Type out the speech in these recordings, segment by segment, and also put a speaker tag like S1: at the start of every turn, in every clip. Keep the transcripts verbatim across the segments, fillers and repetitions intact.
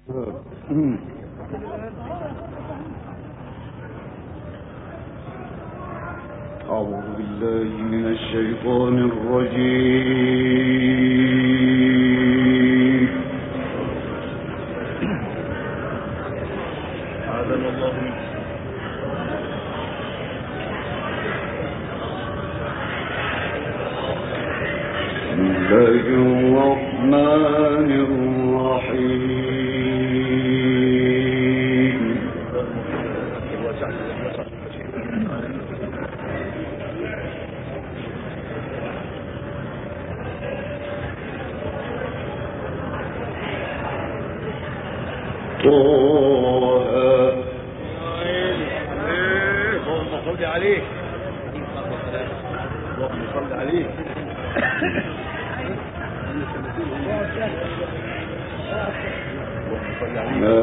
S1: أعوذ بالله من الشيطان الرجيم.
S2: أعاذنا الله منه.
S1: بسم الله الرحمن الرحيم. طه
S2: اللهم صل عليه اللهم صل عليه.
S1: ما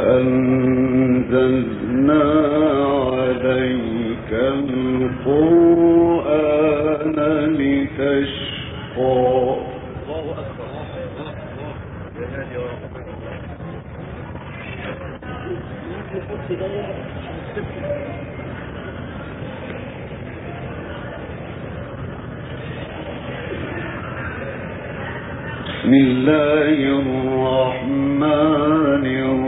S1: أنزلنا عليك القرآن لتشقى.
S2: الله أكبر. يا هادي يا رب.
S1: بسم الله الرحمن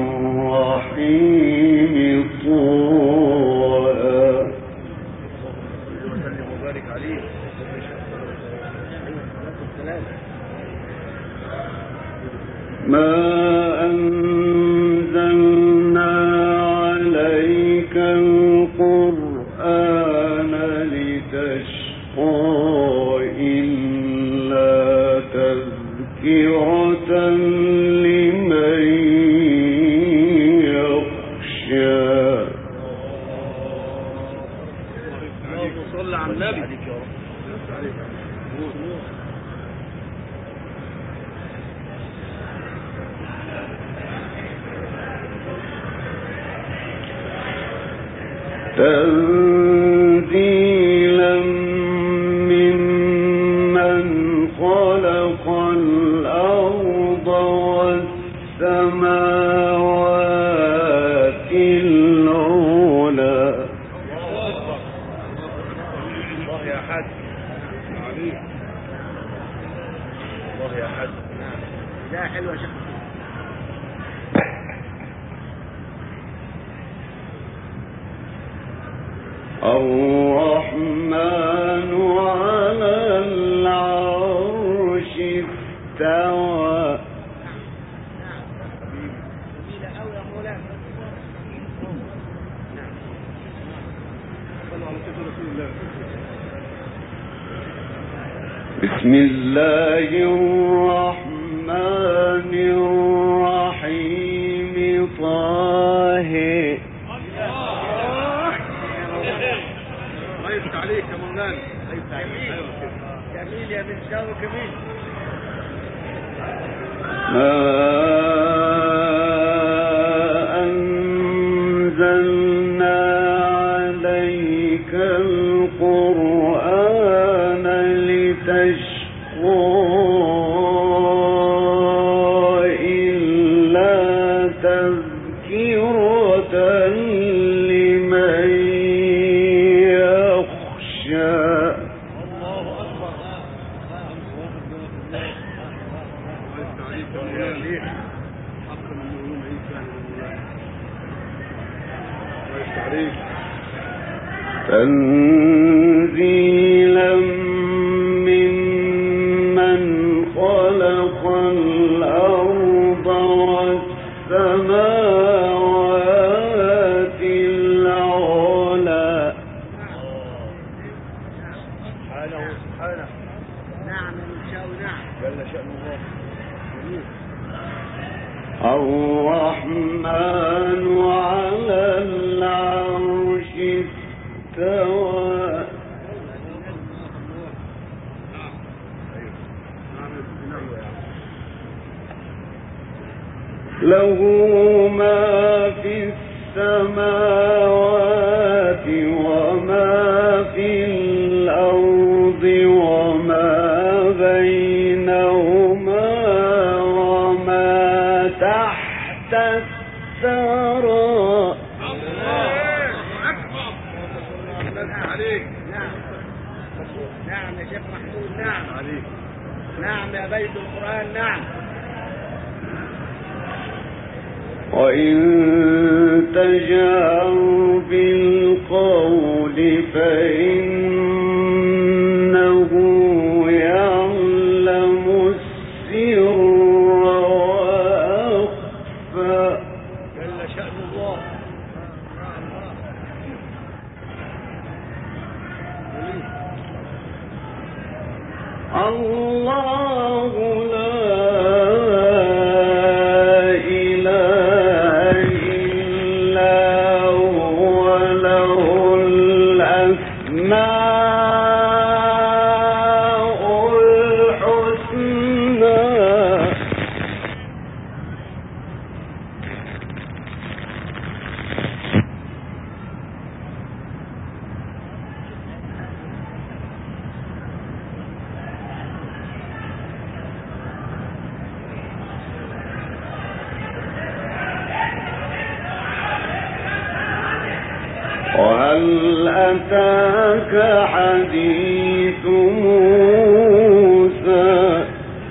S1: الرحيم. طه
S2: وسلم وبارك عليه.
S1: ما أنزلنا عليك القرآن لتشقى إلا تذكرة لمن يخشى.
S2: اللهم صل على النبي. عليك يا رب.
S1: تنزيلا ممن خلق الأرض والسماوات العلى.
S2: الله يا حاج. الله يا حاج. لا حلوة يا شيخ.
S1: الرحمن على العرش استوى. بسم الله الرحمن الرحيم. طه
S2: غيبت عليك يا مولانا. غيبت عليك. جميل يا بن شاو جميل.
S1: ما أنزلنا عليك القرآن لتشقى إلا تذكرة لمن يخشى.
S2: الله أكبر. غيبت عليك يا مولانا. حق من يوم عيسى يا مولانا. غيبت عليك.
S1: تنزيلا ممن خلق الأرض والسماوات العلى.
S2: سبحانه سبحانه. نعم من شاء نعم. جل شأن الله. جميل.
S1: الرحمن على العرش استوى. له ما في السماوات وما في الأرض وما بينهما وما تحت تسترى.
S2: عليك. نعم نعم يا شيخ محمود. نعم عليك. نعم يا بيت القرآن. نعم.
S1: وإن تجهر بالقول فإنه يعلم السر وأخفى.
S2: جل شأن الله.
S1: الله لا إله إلا هو له الأسماء الحسنى. وهل أتاك حديث موسى.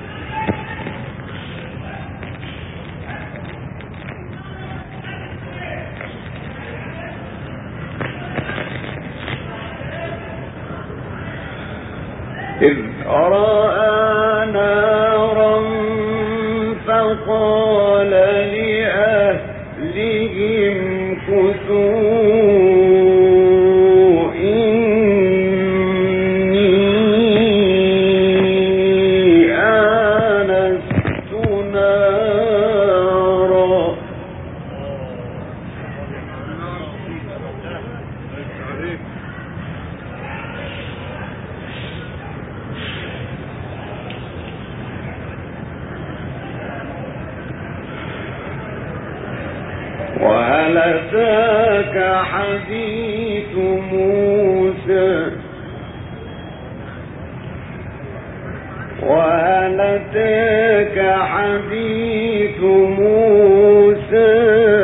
S1: إذ رأى نارا فقال لأهلهم كثوا إني آنست نارا. وهل أتاك حديث موسى. وهل أتاك حديث موسى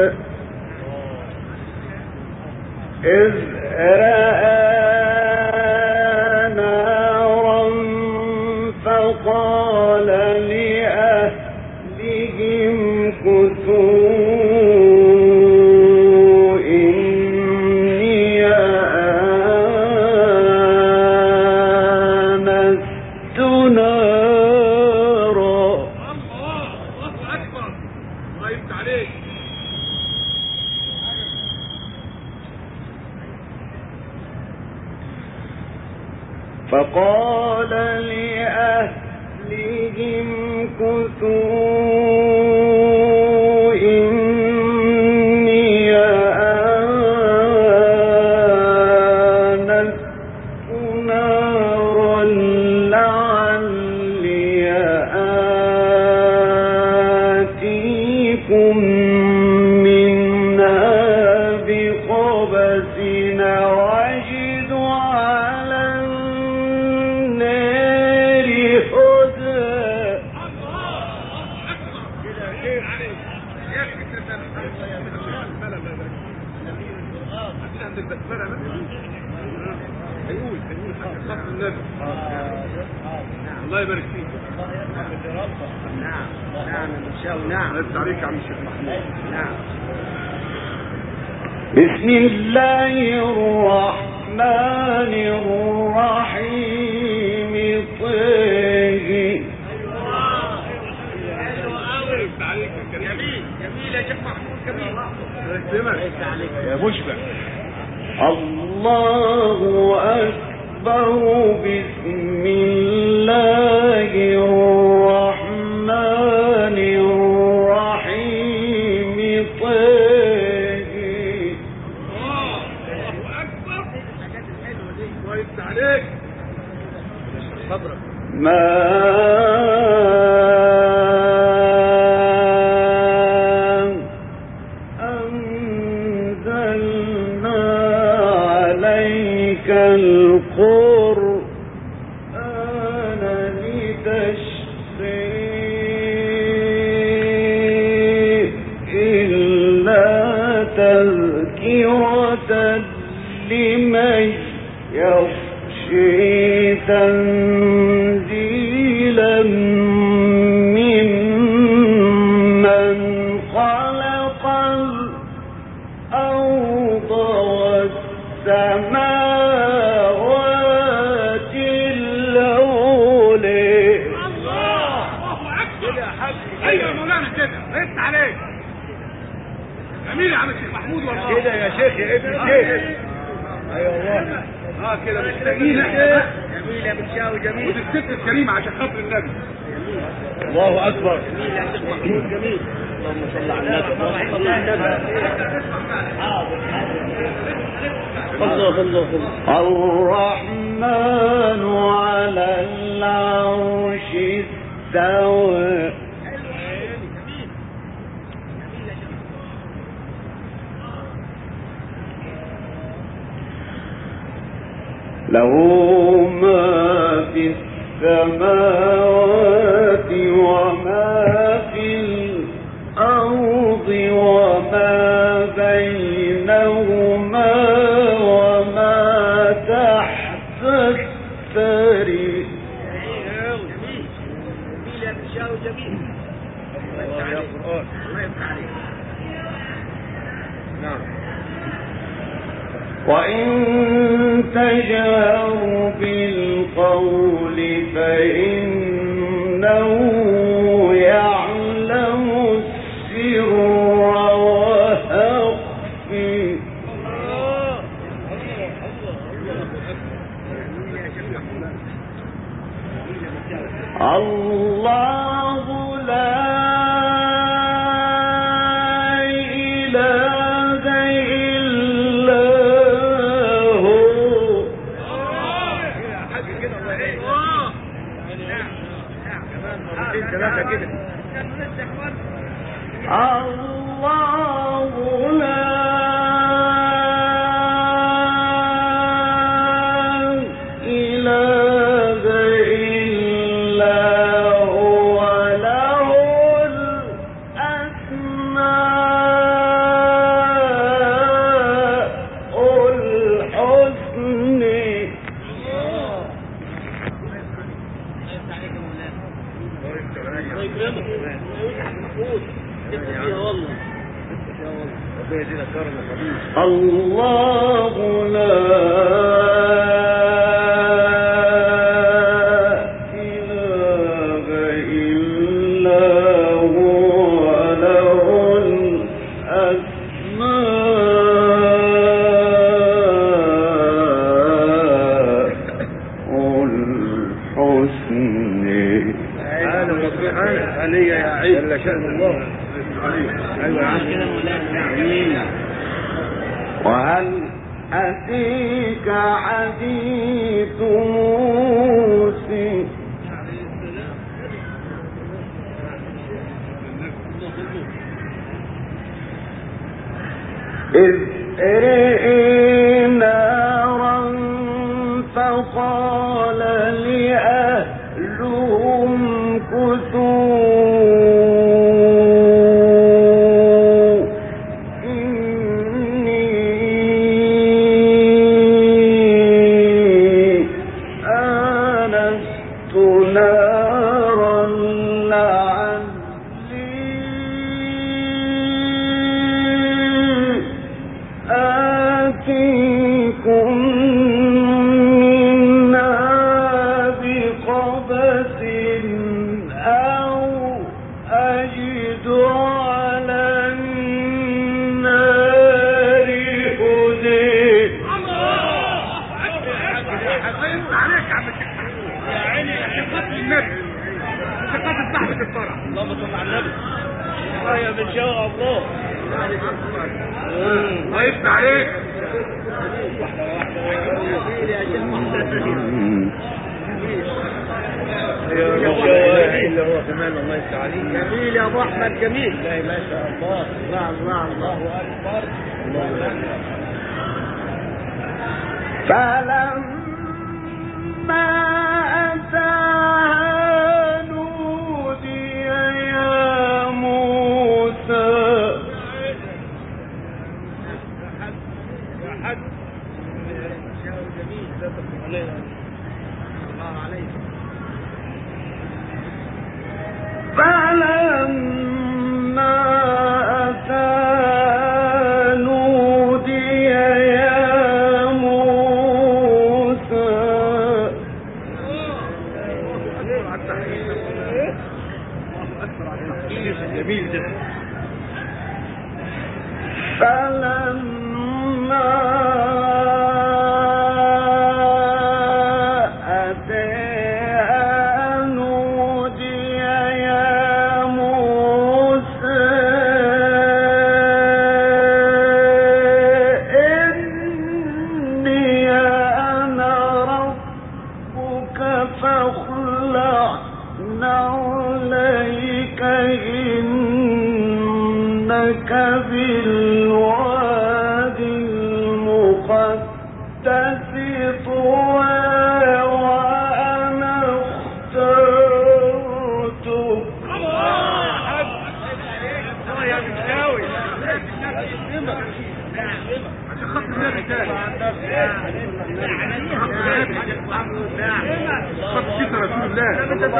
S1: إذ رأى نارا فقال لأهلهم كثوا فقال لأهلهم كثوا إني آنست نارا لعلي آتيكم منها بقبس وأجد على النار هدى.
S2: الله يبارك فيك. نعم نعم ان شاء الله. نعم عليك يا عم الشيخ محمود. نعم.
S1: بسم الله الرحمن الرحيم. طه.
S2: جميل جميل يا شيخ محمود. جميل يا مشبع.
S1: الله أكبر. بسم الله الرحمن الرحيم. طه. ما أنزلنا عليك القرآن لتشقى. تذكرة لمن يخشي تنزيلا ممن خلق الأرض والسماوات العلى.
S2: الله أكبر يا حاج. أيوة يا مولانا كده رد عليك. جميل يا عم الشيخ محمود والله كده يا شيخ يا ابن الشيخ. ايوه والله اه كده جميل جميل يا بنشاوي جميل. ودي الست الكريمه عشان خاطر النبي. الله اكبر. جميل يا شيخ محمود جميل. اللهم صل على النبي. اللهم صل على النبي. الله الله
S1: الرحمن على العرش استوى. له ما في السماوات وما في الأرض وما بينهما وما تحت الثرى.
S2: جميل يا بشاو جميل. الله يا قرآن الله يفتح عليك. نعم.
S1: وإن تجهر بالقول فإنه يعلم السر وأخفي. الله لا الله لا إله إلا هو له الأسماء الحسنى. الله لا إله إلا هو له الأسماء الحسنى.
S2: أنا مطبوع أنا علي يا عيد جل شأن الله. أيوة عشان
S1: وهل أتيك حديث موسى إذ رئي نارا فقال لأهلهم كثوا جميل يا ابو احمد جميل. لا ما شاء الله. الله الله الله اكبر. فلما أتاها نودي يا موسى
S3: فلما أتى نودي يا موسى
S1: جميل ده.
S3: فلما أتاها نودي يا موسى إني أنا ربك فاخلع نعليك إنك بالوادي المقدس طوى وأنا اخترتك.
S2: يا مشاوي عشان خاطر النبي تاني خاطر سيدنا رسول الله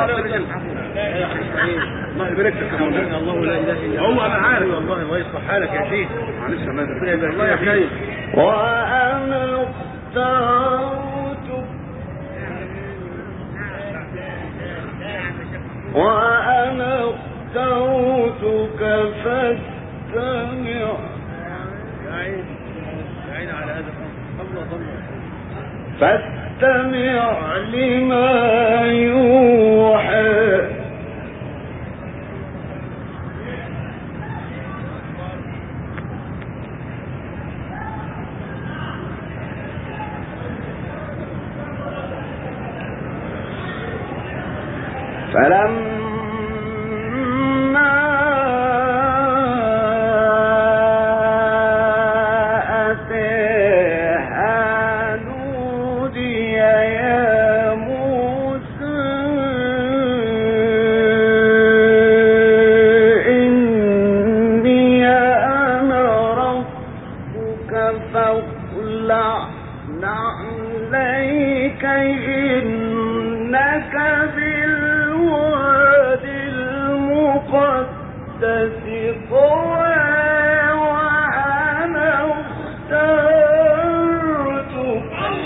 S2: الله يبارك لك يا مولانا.
S1: الله لا اله الا
S2: هو انا عارف
S1: والله الله يصلح حالك يا شيخ.
S2: معلش يا مازن
S1: الله يحييك.
S3: وأنا اخترتك وأنا اخترتك فاستمع
S1: يا عين يا عين على هذا الله الله.
S3: فاستمع لما يوحى. فلما أتاها نودي يا موسى إني أنا ربك فاخلع نعليك إنك بالوادي المقدس طوى وأنا اخترتك.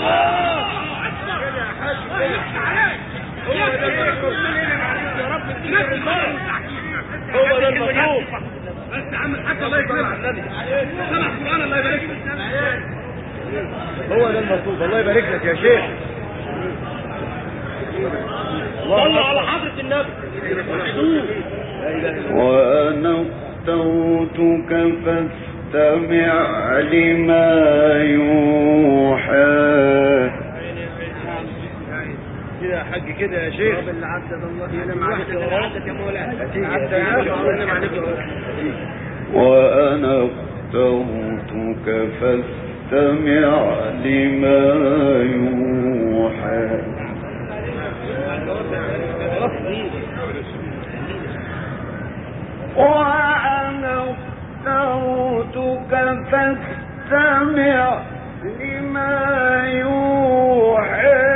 S1: هو ده المطلوب.
S2: بس يا عم الحاج الله يكرمك سمع القرآن الله يبارك لك.
S1: هو ده المطلوب. الله يبارك لك يا شيخ.
S2: صلوا على حضرة النبي.
S3: وأنا اخترتك فاستمع لما يوحى.
S1: كده يا حاج كده يا شيخ. رب اللي عدد الله ينام عليك يا عدد يا مولانا. عدد ينام عليك.
S3: وأنا اخترتك فاستمع لما يوحى. وأنا اخترتك فاستمع لما يوحى.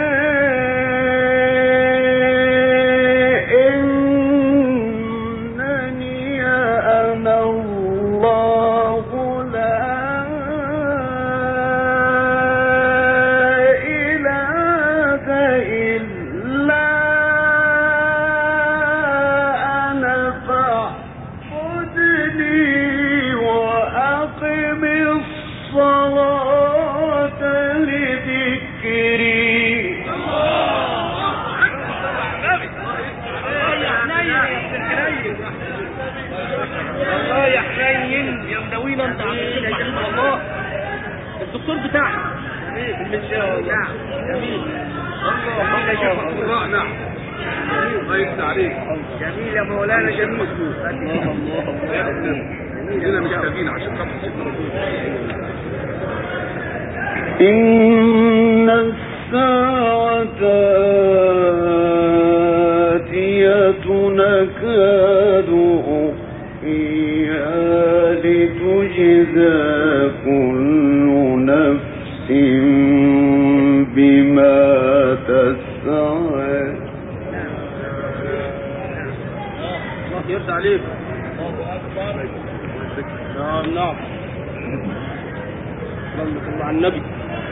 S3: إنني أنا الله لا إله إلا أنا فاعبدني وأقم الصلاة لذكري.
S2: الله يا حنين يا مدوينا انت عم الله الدكتور بتاعنا المنشاوي والله جميل الله يا شيخ القراء. نعم الله يفتح عليك.
S1: جميل يا مولانا جميل.
S2: الله الله هنا محتاجين عشان خاطر سيدنا رسول
S3: إن الساعة آتية نكاد أخفيها لتجزى كل نفس بما سعد.
S1: الله يرضى عليك. الله أكبر. نعم نعم. اللهم صل على النبي.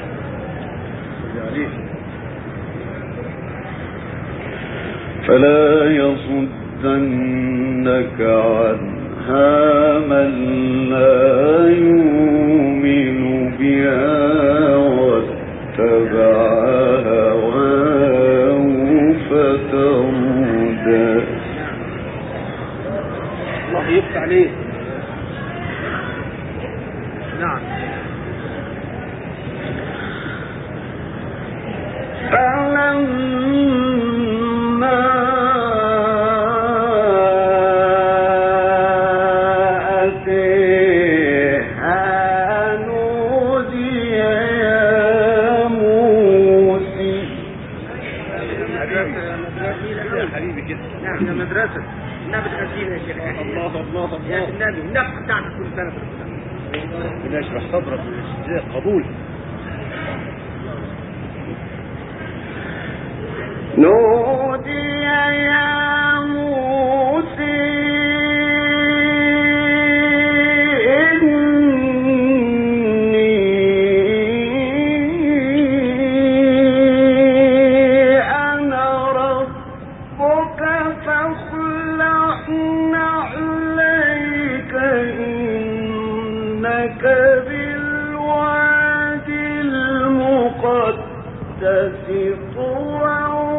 S1: عليه.
S3: فلا يصدنك عنها من لا يؤمن بها واتبع هواه فتردى.
S1: الله يفتح عليه. نعم.
S3: فلما أتيها نودي يا موسى.
S1: يا حبيبي كده. نعم يا مدرسة. النبي تأتينا يا شيخ. الله الله الله. يا النبي النبي بتاعتك كل سنة.
S2: ربنا يشرح صدرك ويجزيك قبول.
S3: نودي يا موسى إني أنا ربك فاخلع نعليك إنك بالوادي المقدس طوى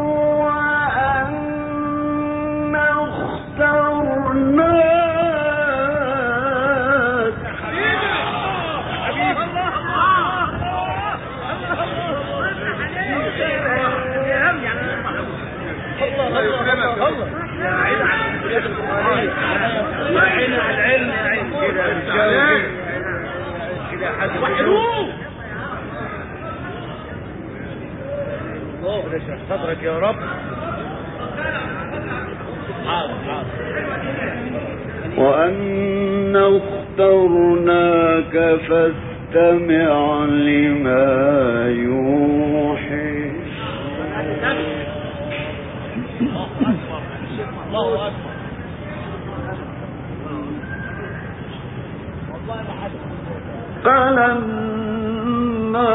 S2: صدرك يا رب. حاضر حاضر.
S3: وأن اخترناك فاستمع لما يوحي.
S2: الله أكبر.
S3: فلما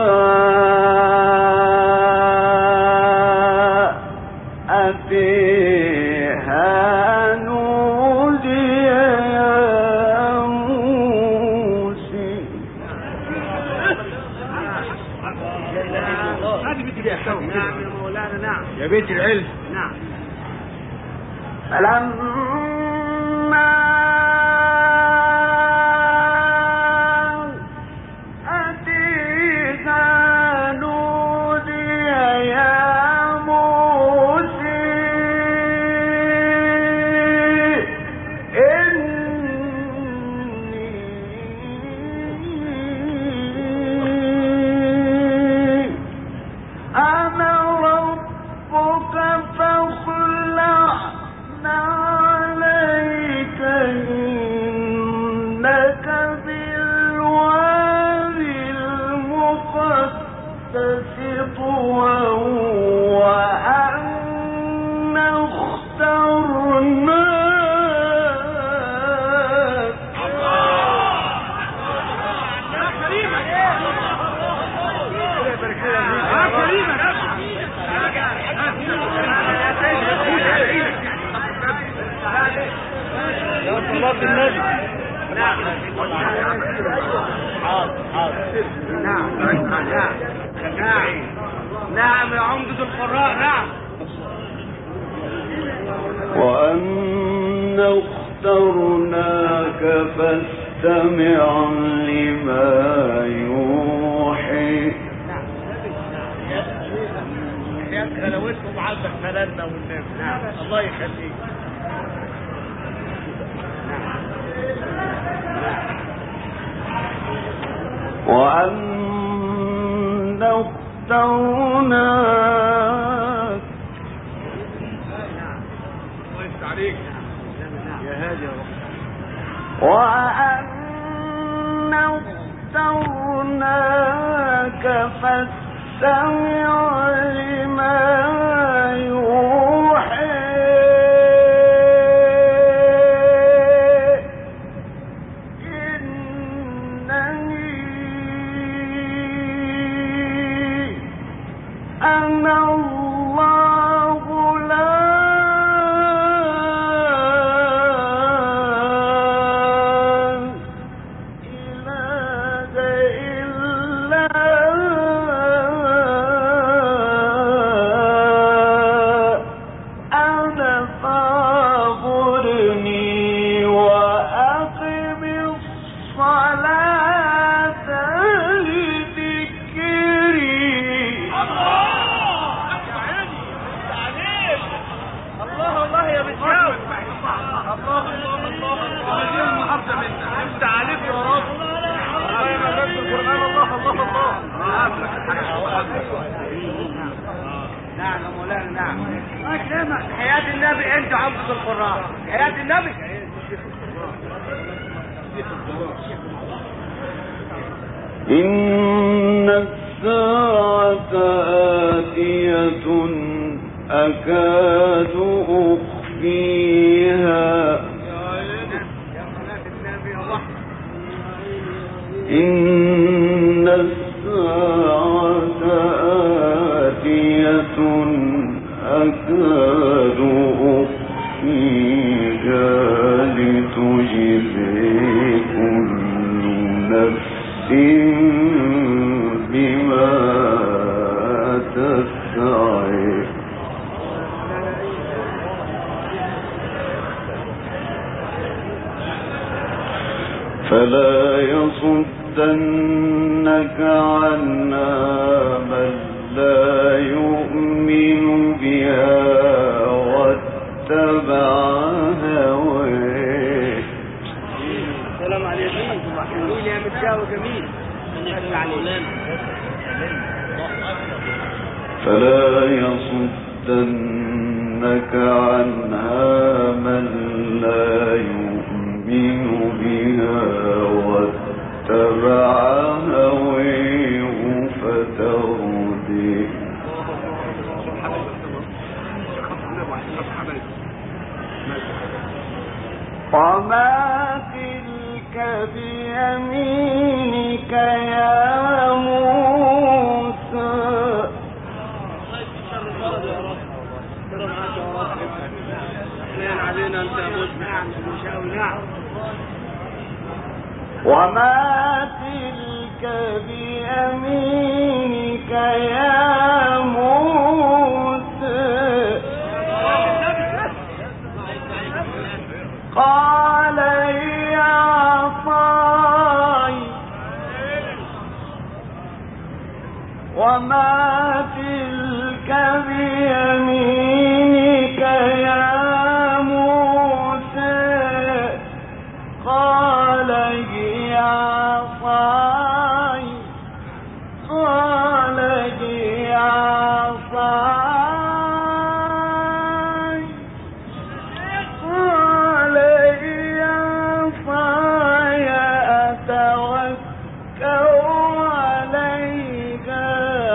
S3: أتيها نودي يا موسى.
S1: نعم يا مولانا. نعم
S2: يا بيت العلم.
S1: نعم.
S3: فلما أتيها نودي يا موسى إني أنا ربك فاخلع عليك إنك بالوادي المقدس طوى وأنا اخترناك.
S2: صلاة النبي.
S1: نعم.
S2: حاضر حاضر.
S1: نعم نعم نعم نعم يا عمدة القراء. نعم.
S3: وأن اخترناك فاستمع لما يوحي.
S2: يا خلوتكم عندك فلنا والنبي. الله يخليك.
S3: وأن اخترناك.
S2: الله يفتح عليك يا هادي يا رب.
S3: وأن اخترناك فاستمع لما
S1: حياة النبي انت عبد القراء حياة النبي.
S3: إن الساعة آتية أكاد أخفيها إن الساعة آتية أكاد أخفيها لتجزي كل نفس بما تسعي فلا يصدنك عنها من لا يؤمن بها واتبع هواه.
S1: السلام عليكم. جميل يا متجاوب جميل.
S3: فلا يصدنك عنها من لا يؤمن بها واتبع هواه فتردي. وما تلك بيمينك يا موسى. وما تلك بيمينك يا موسى. قال هي عصاي. وما تلك بيمينك يا موسى. قال هي عصاي. قال هي عصاي. قال هي عصاي أتوكل عليها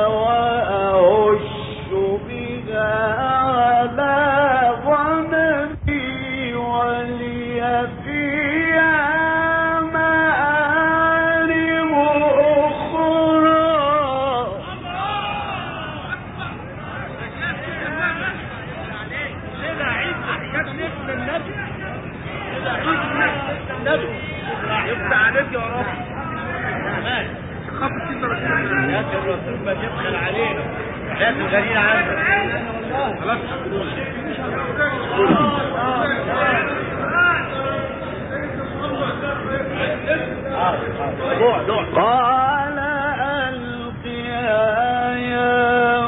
S3: وأهش بها على غنمي ولي فيها مآرب أخرى.
S1: يفتح عليك يا رب. خاف السيدة رسول الله يا الرسول ما يبخل علينا لكن غني عنه خلاص.
S3: قال ألقها يا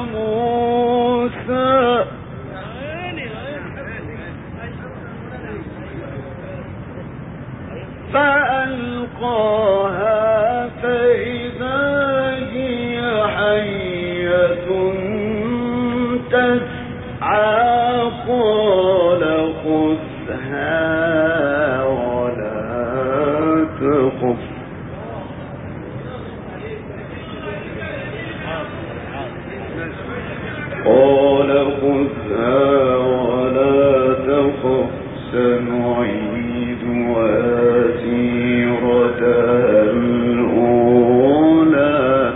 S3: موسى. فألقاها فإذا هي حية تسعى. قال خذها ولا تخف. قال خذها ولا تخف سنعيدها سيرتها الأولى.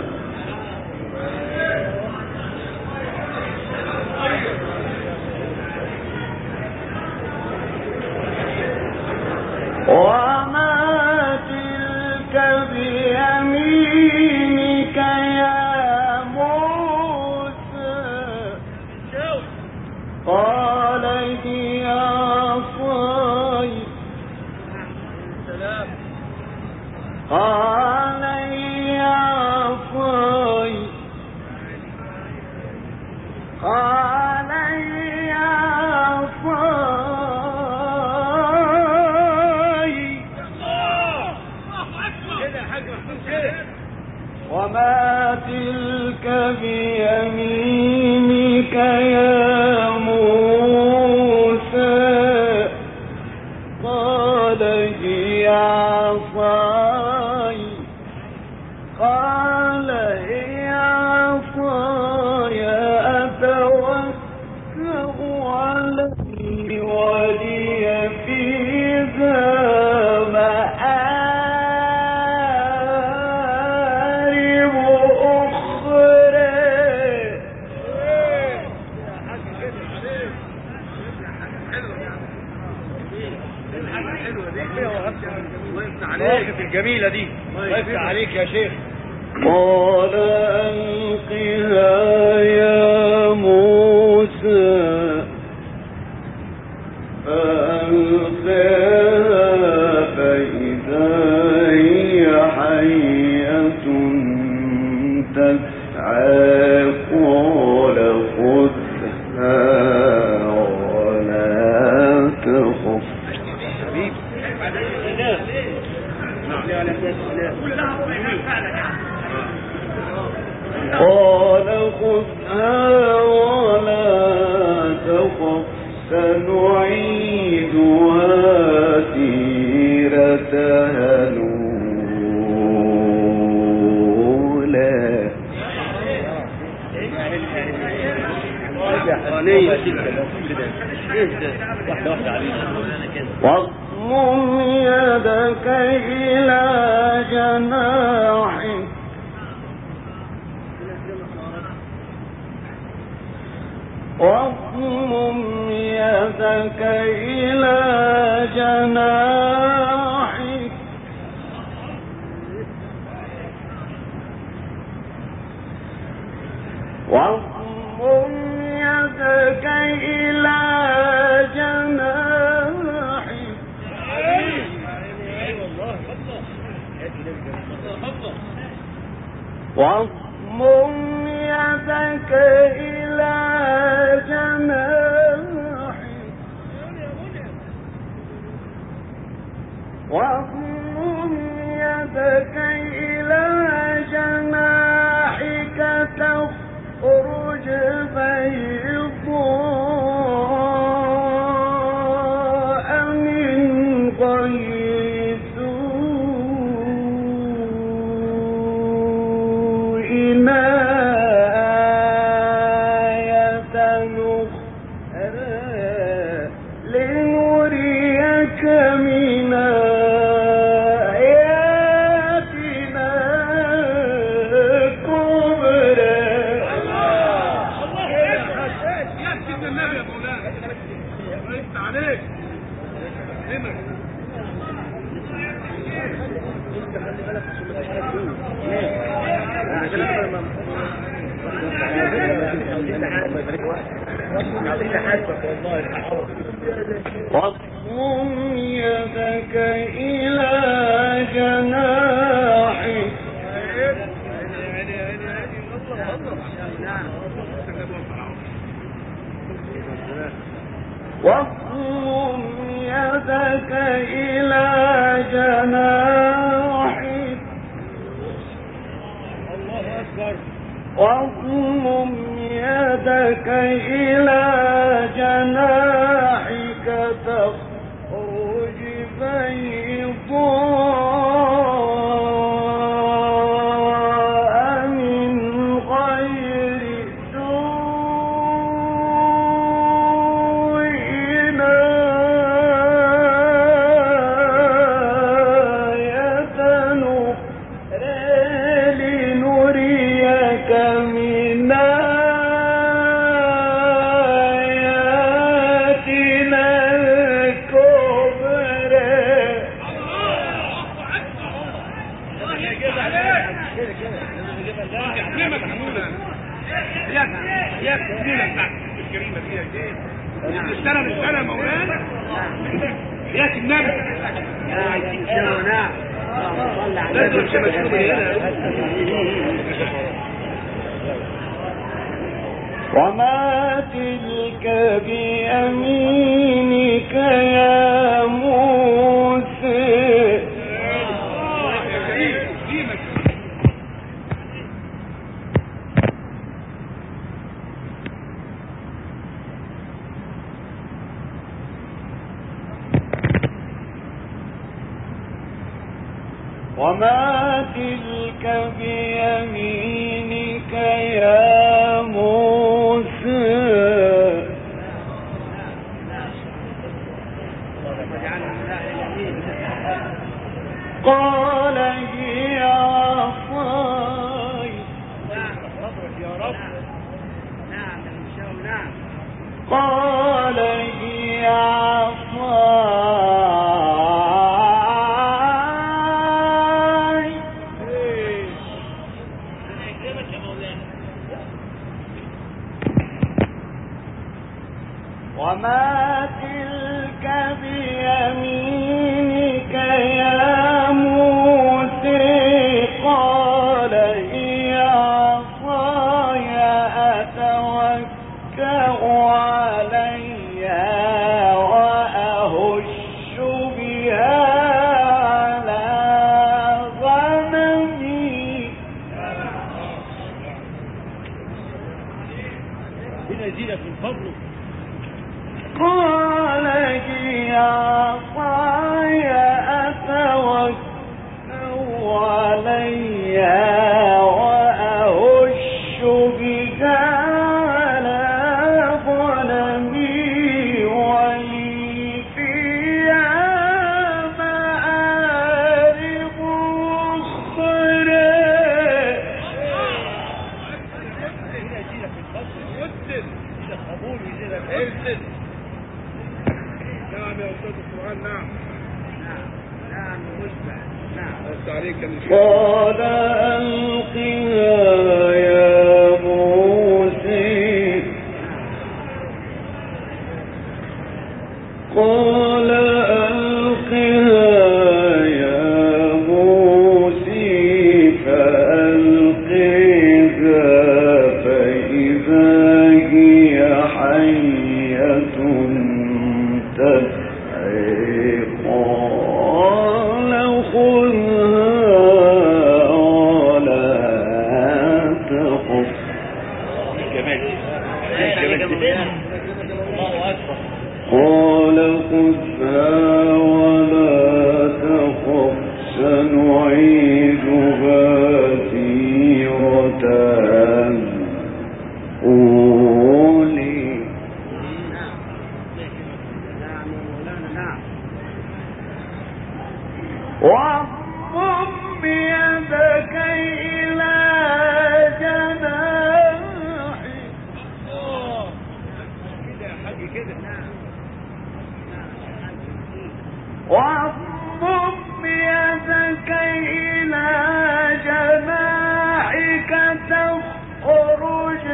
S3: وما تلك بيمينك يا موسى. قال هي عصاي. قال هي عصاي. قال هي عصاي. وما تلك بيمينك يا علي عصاي قال هي عصاي أتوكأ عليه ولي فيها مآرب أخرى.
S1: المواقف الجميلة دي وقفت عليك يا شيخ.
S3: قال ألقها يا موسى فألقاها فإذا هي حية تسعى قال خذها ولا تخف. قال خذها ولا تخف سنعيدها سيرتها الأولى. واضمم يدك إلى جناحك واضمم يدك إلى جناحك واضمم يدك إلى جناحك واضمم يدك إلى جناحك واضمم يدك إلى جناحك تخرج بيضاء من غير سوء آية أخرى لنريك من آياتنا الكبرى.
S2: النبي يا مولانا وقفت عليك همك.
S3: واضمم يدك إلى جناحك واضمم يدك إلى جناحك واضمم يدك إلى جناحك تخرج بيضاء من غير سوء آية أخرى لنريك من آياتنا الكبرى.
S2: يحرمك مولانا ياك ياك الدينة بتاعتك الكريمة دي السنة بالسنة مولانا ياك النبي لازم تمشي مشروب هنا.
S3: وما تلك بيمينك يا موسى. وما تلك بيمينك يا موسى قال هي عصاي قال هي عصاي وما تلك بيمينك يا موسى قال هي عصاي أتوكأ عليها وأهش بها على غنمي
S1: هنا زينة من فضله.
S3: قال هي عصاي أتوكأ عليها وأهش بها على غنمي ولي فيها مآرب أخرى.
S1: هنا زينة من فضله. وسل زينة قبول وزينة ارسل.
S2: نعم يا أستاذ القرآن. نعم
S1: نعم نعم مشبع. نعم
S2: بس عليك يا مشاهد.
S3: قال ألقها يا موسى قال ألقها يا موسى فألقها فإذا هي حية تسعى قال خذها ولا تخف
S1: كمان الله أكبر.
S3: قال خذها ولا تخف سنعيدها سيرتها الأولى. واضم يدك إلى جناحك
S1: كده يا حاج كده.
S3: واضم يدك إلى جناحك تخرج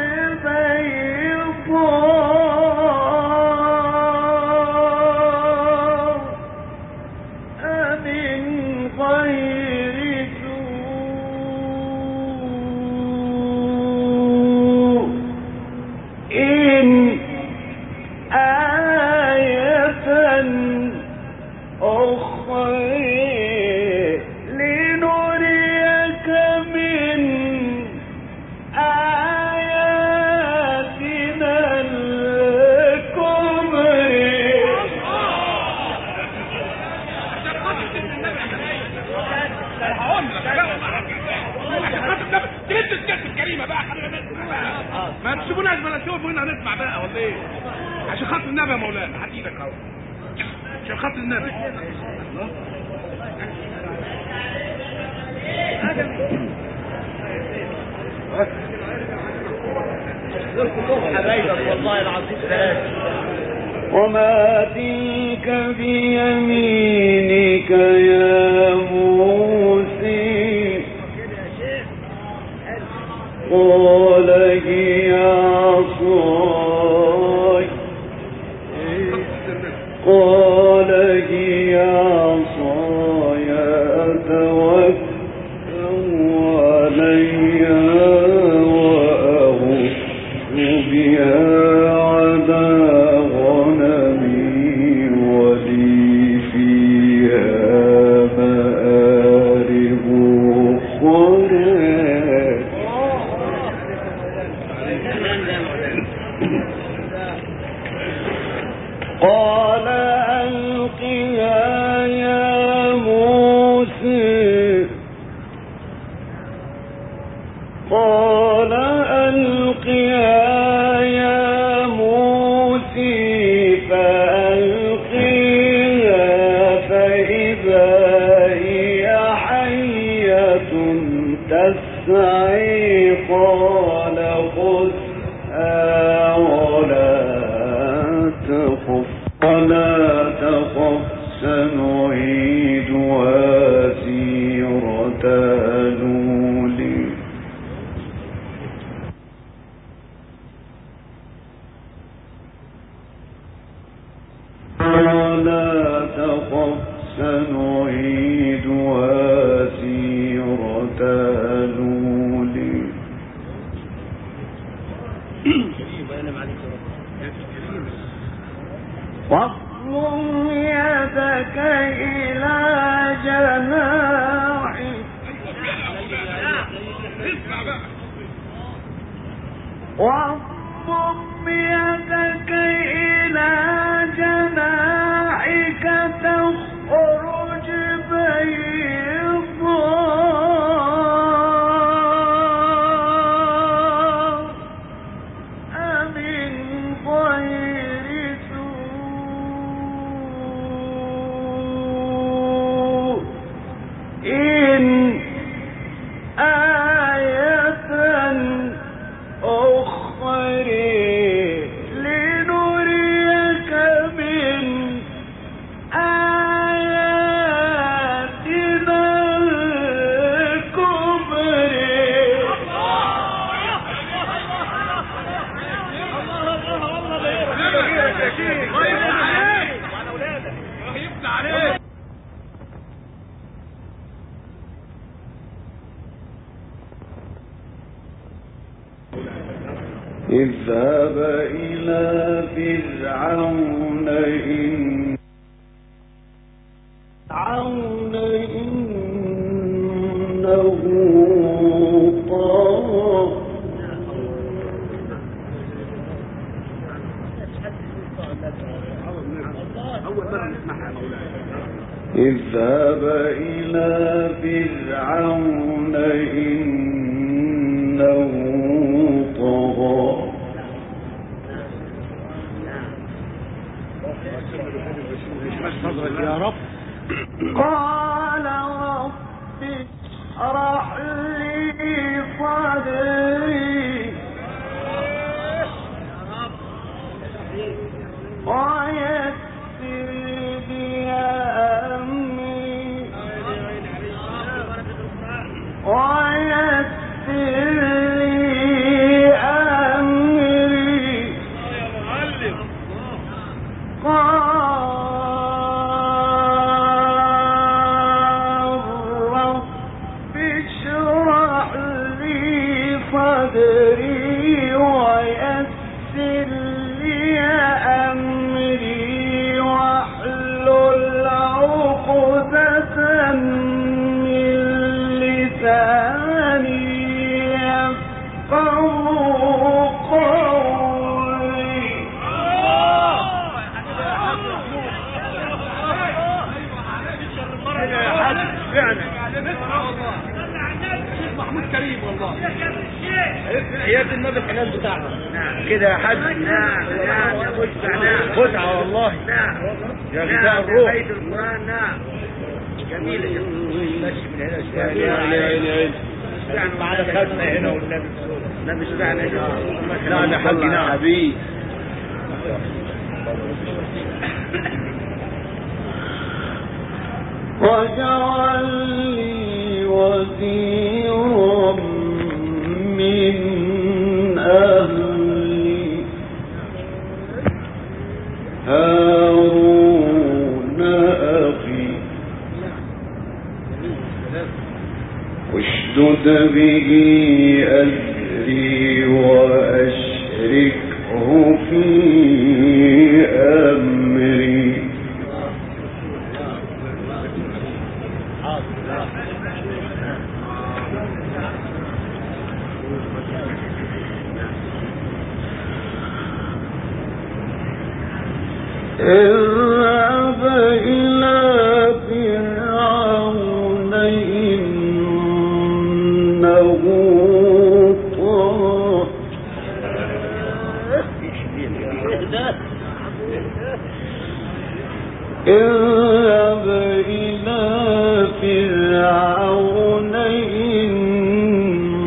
S3: بيضاء من غير سوء إن آية أخرى لنريك من آياتنا الكبرى.
S2: ما تسيبوناش بلا تشوفوا هنا نسمع بقى ولا ايه؟ عشان خاطر النبي يا مولانا هات ايدك اهو عشان خاطر النبي.
S1: كلهم حبايبك والله العظيم ثلاثة.
S3: وما تلك بيمينك يا موسى قال هي عصاي قال هي عصاي أتوكأ عليها وأهش بها على غنمي ولي فيها السعي قال خذها ولا تخف ولا تخف سنعيدها سيرتها الأولى ولا تخف سنعيدها سيرتها الأولى واضم يدك إلى جناحك واضم يدك إلى جناحك تخرج بيضاء من غير سوء إن آية أخرى لنريك من آياتنا الكبرى اذهب إلى فرعون إن فرعون إنه طغى اذهب إلى فرعون إنه طغى
S1: يا رب
S3: قال رب اشرح لي صدري ويسر لي أمري ويسر لي أمري قال رب اشرح لي صدري ويسر لي أمري واحلل عقدة من لساني يفقهوا قولي
S2: محمود كريم والله
S1: حياة النبي الحنان بتاعنا كده يا حاج
S2: نعم نعم يا مشبع نعم
S1: متعة والله
S2: نعم
S1: يا غذاء الروح
S2: بيت القرآن نعم جميلة
S1: ماشي من هنا شوية
S2: يا عيني عيني عيني
S1: معانا خدنا هنا والنبي
S2: لا مش معنى
S1: نعم يا حاج نعم
S2: حبيبي
S3: واجعل لي وزيرا من أهلي هارون أخي واشدد به أزري وأشركه في أمري اذهب إلى فرعون إنه طغى اذهب إلى فرعون إنه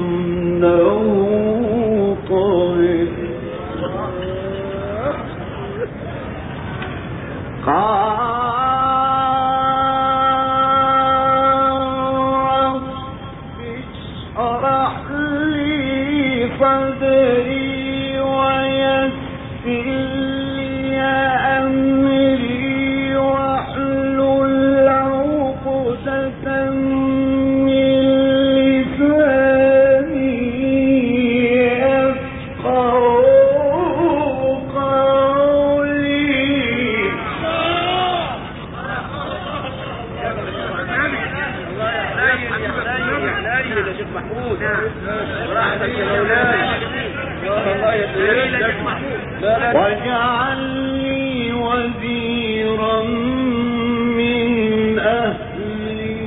S1: يا شيخ محمود. راحتك يا مولانا. الله يسلمك يا شيخ محمود.
S3: واجعل لي وزيرا من أهلي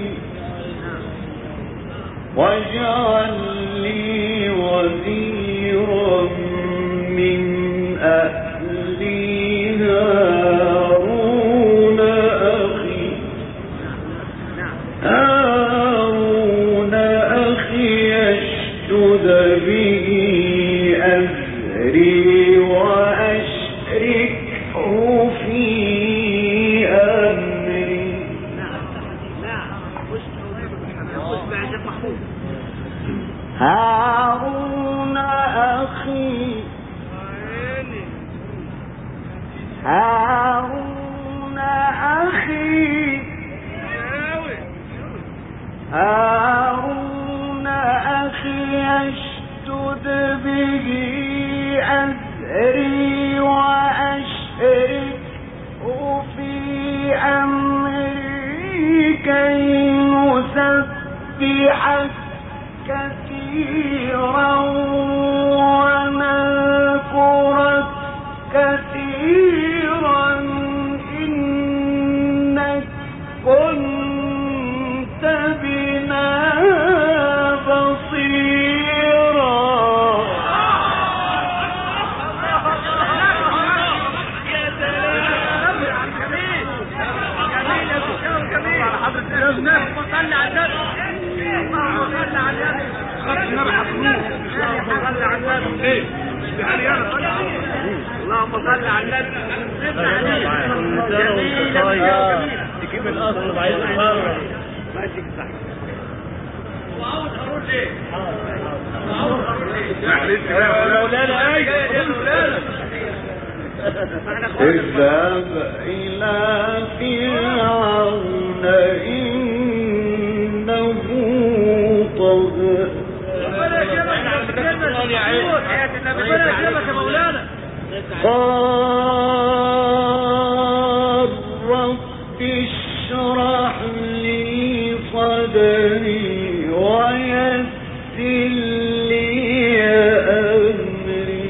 S3: واجعل لي وزيرا من أهلي هارون أخي هارون أخي اشدد به أزري وأشركه في أمري. هارون أخي هارون أخي هارون أخي أشدد به أزري وأشركه في أمري كي نسبحك كثيرا ونذكرك كثيرا إنك كنت بنا بصيرا.
S1: اللهم صل على النبي. تجيب الاصل وبعدين تفرج ماشي صح. وعاوز اروح ليه؟ وعاوز اروح ليه؟ يا مولانا ايه يا مولانا؟
S3: اذهب إلى فرعون إنه طغى. قال رب اشرح لي صدري ويسر لي أمري.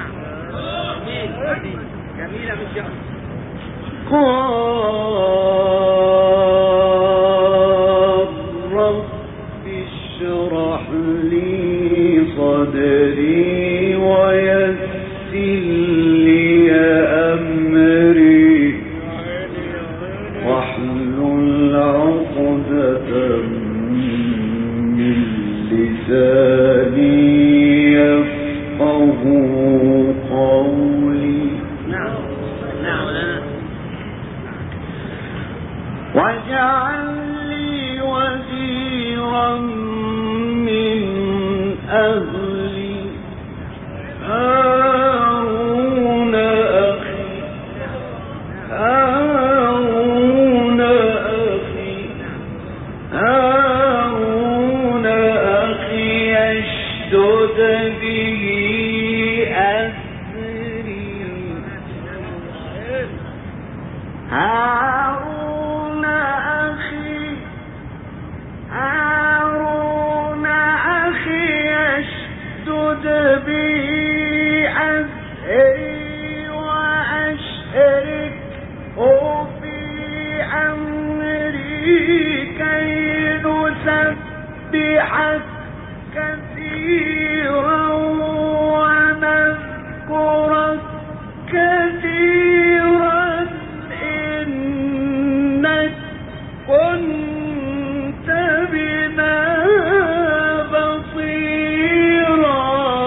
S3: قال رب اشرح لي صدري ويسر لي أمري واحلل عقدة من لساني يفقه قولي. واجعل لي وزيرا من أهلي هارون أخي هارون أخي هارون أخي اشدد به أزري هارون أخي هارون أخي اشدد به أزري وأشركه في أمري كي نسبحك كثيرا ونذكرك كثيرا إنك كنت بنا بصيرا.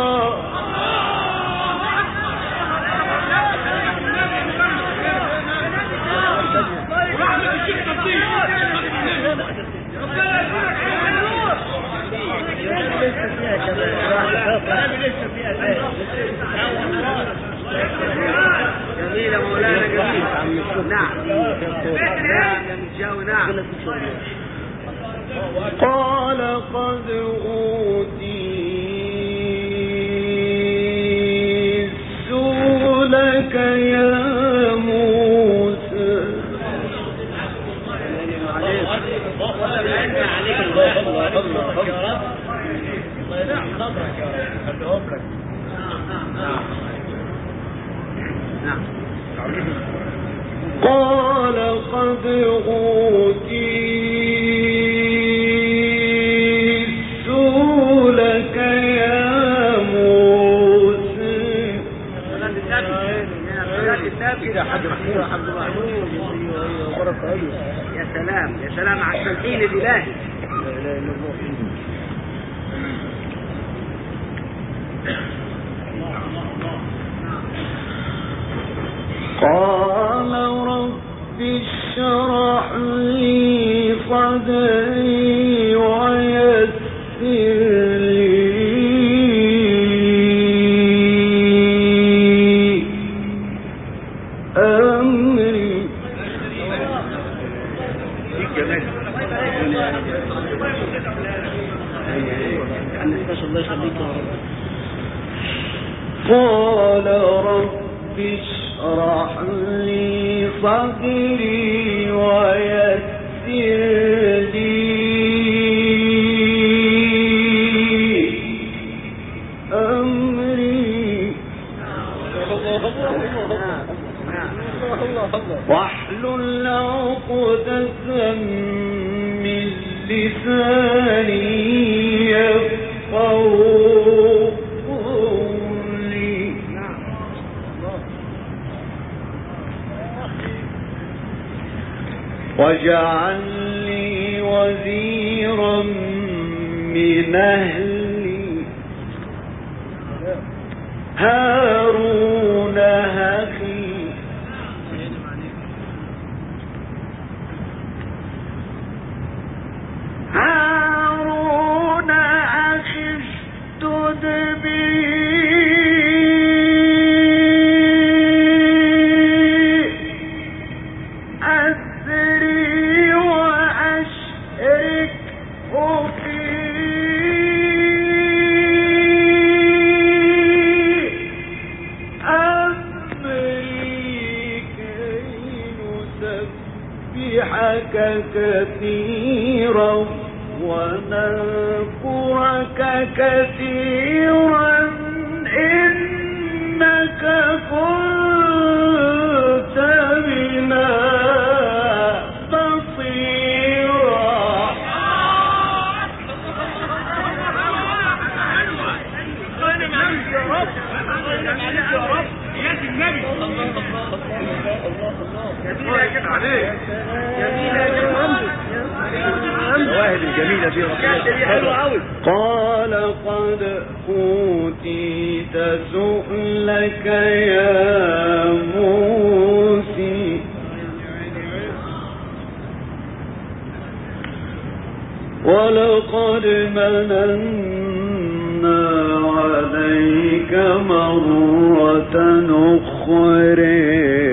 S1: جميل يا مولانا جميل. نعم نعم.
S3: قال قد أوتيت سؤلك يا موسى.
S1: الله الله الله الله يا رب. الله ينعم صدرك يا رب. خليهم لك. نعم.
S3: قال قد أوتيت سؤلك يا موسى.
S1: كده حد محمود حد محمود
S2: يا سلام يا سلام على التلحين الإلهي.
S1: لا اله الا الله.
S3: قال رب اشرح لي صدري ويسر لي أمري.
S1: الله يخليك يا رب.
S3: قال رب اشرح لي صدري ويسر لي أمري واحلل عقدة من لساني يفقهوا قولي. واجعل لي وزيرا من أهلي هارون أخي هارون أخي اشدد به أزري وأشركه في أمري كي نسبحك كثيرا ونذكرك كثيرا إنك كنت بنا بصيرا.
S1: الواحد الجميلة دي
S3: قال قد أوتيت سؤلك يا موسى ولقد مننا عليك مرة أخرى.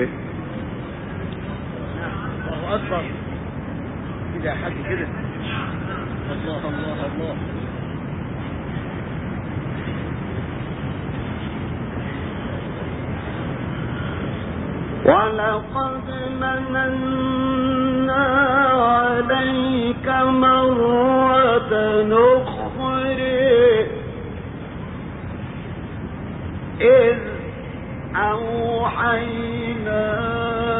S1: الله أكبر. كده حد كده. الله الله الله.
S3: ولقد مننا عليك مرة أخرى إذ أوحينا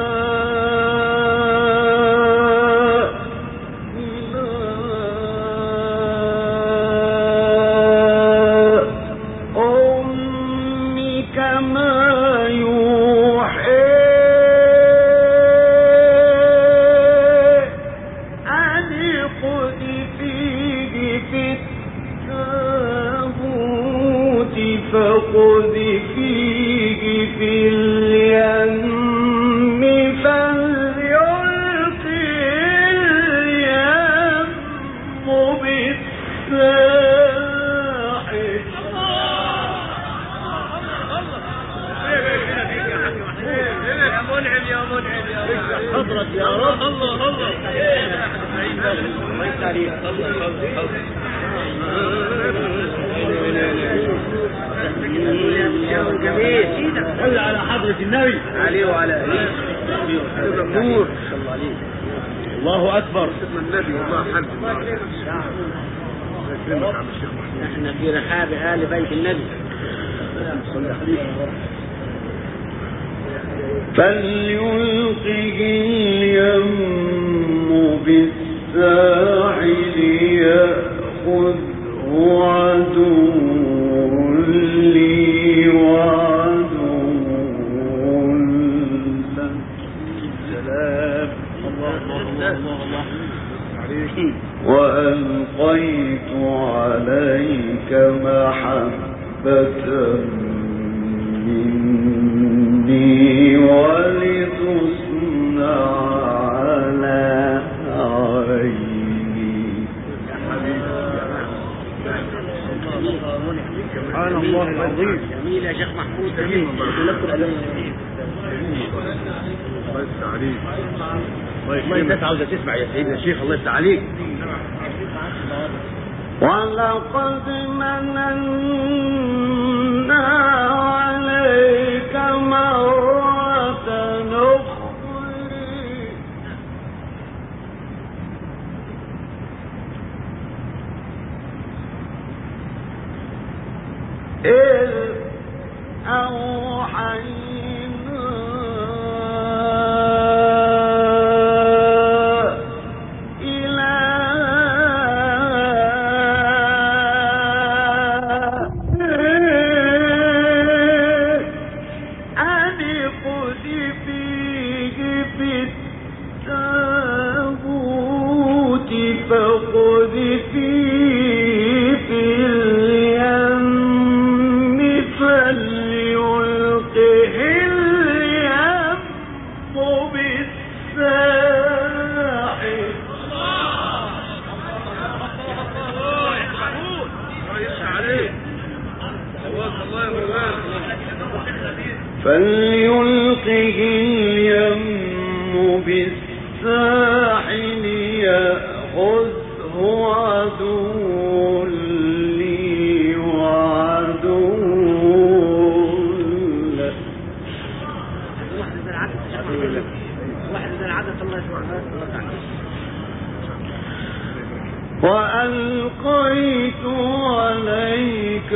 S3: فخذ فيه في اليم فليلقي اليم بالساحل.
S1: يا منعم يا منعم يا حضرت يا رب. الله الله الله جميل. صل على حضرة النبي عليه وعلى آله. نور صلى الله عليه. الله اكبر.
S2: سيدنا النبي والله حج
S4: نحن في رحاب آل بيت النبي.
S3: فليلقه اليم بالساحل يأخذه عدو لي وعدو له.
S1: سلام. الله الله الله الله عليك.
S3: وألقيت عليك محبة مني ولتصنع على عيني.
S1: سبحان الله العظيم.
S4: جميل يا شيخ محمود.
S2: جميل بس عليك.
S1: والله الناس عاوزة تسمع يا سيدنا الشيخ. الله يفتح عليك.
S3: ولقد مننا عليك مرة أخرى إذ أوحينا فليلقه اليم بالساحل يأخذه عدو لي وعدو له. وألقيت عليك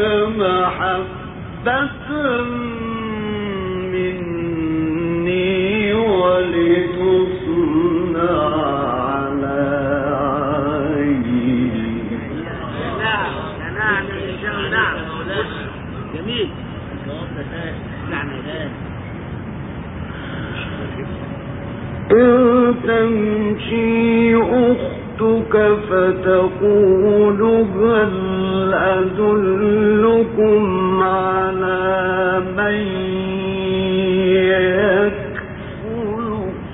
S3: محبة مني ولتصنع على عيني.
S4: نعم نعم نعم جميل.
S3: إن تمشي أختك فتقول هل أدلكم على من يكفل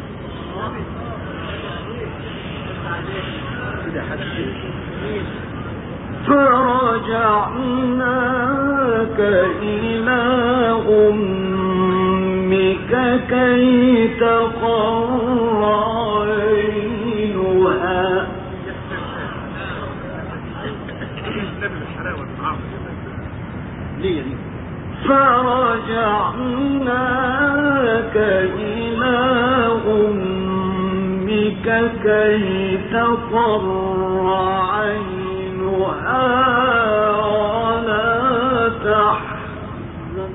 S3: فرجعناك إلى أمك كي تقر عينها فرجعناك إلى أمك كي تقر عينها ولا تحزن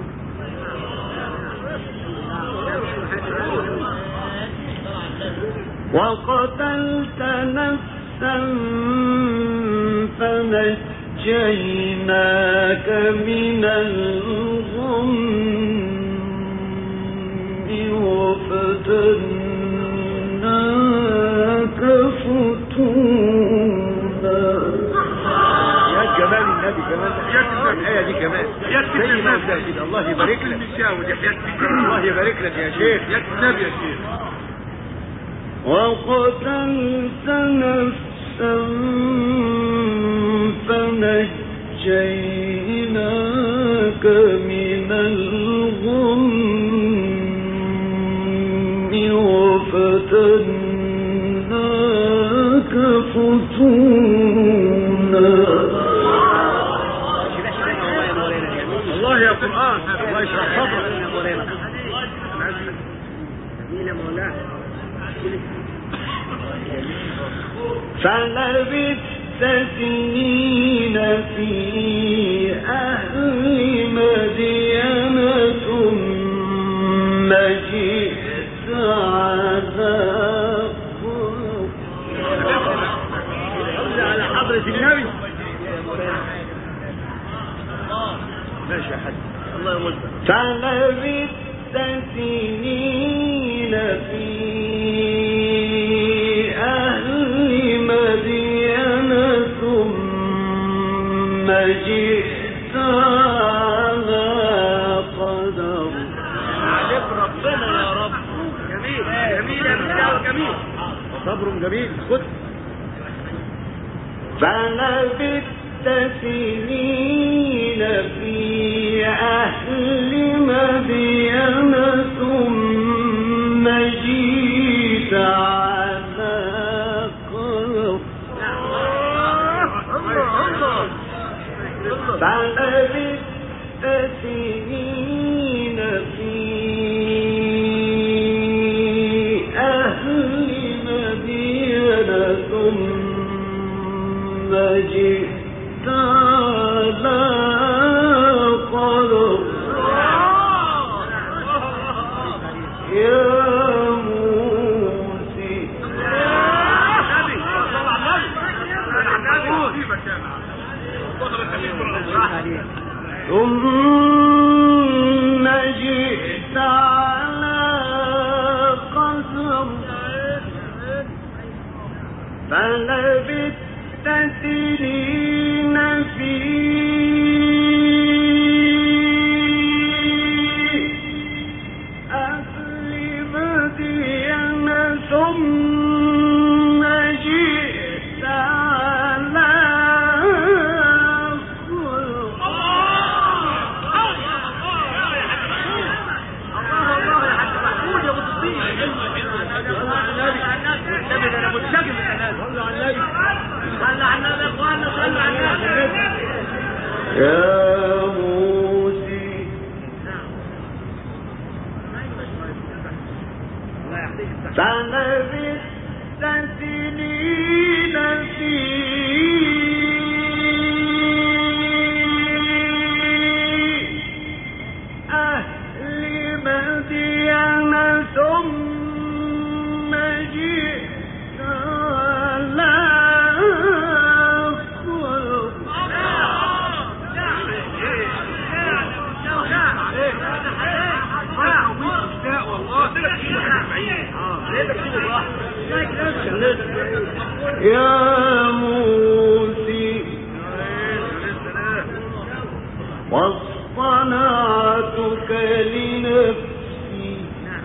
S3: وقتلت نفسا فنجيناك من الغم وفتناك فتونا.
S1: يا جمال النبي كمان. الآية دي كمان زي ما قلت كده. الله يبارك لك. الله يبارك لك يا شيخ. يا النبي يا شيخ.
S3: وقتلت نفسا فنجيناك من الغم وفتناك فتونا.
S1: الله يا قرآن. الله يشرح صدرك.
S3: فلبثت سنين في أهل مدين ثم جئت على
S1: على حضرة النبي. ماشي يا حاج الله يمد.
S3: فلبثت سنين في أهل مدين ثم جئت على قدر.
S1: عليك ربنا يا رب. جميل جميل يا بتاعه جميل. صبر جميل. خد.
S3: فلبثت سنين في أهل مدين ثم جئت على قدر. فلبثت سنين في أهل مدين ثم جئت على قدر. يا موسى ثم جئت على قدر فلبثت سنين في أهل مدين ثم جئت على يا موسى فلبثت سنين في أهل مدين ثم جئت على يا موسى واصطنعتك لنفسي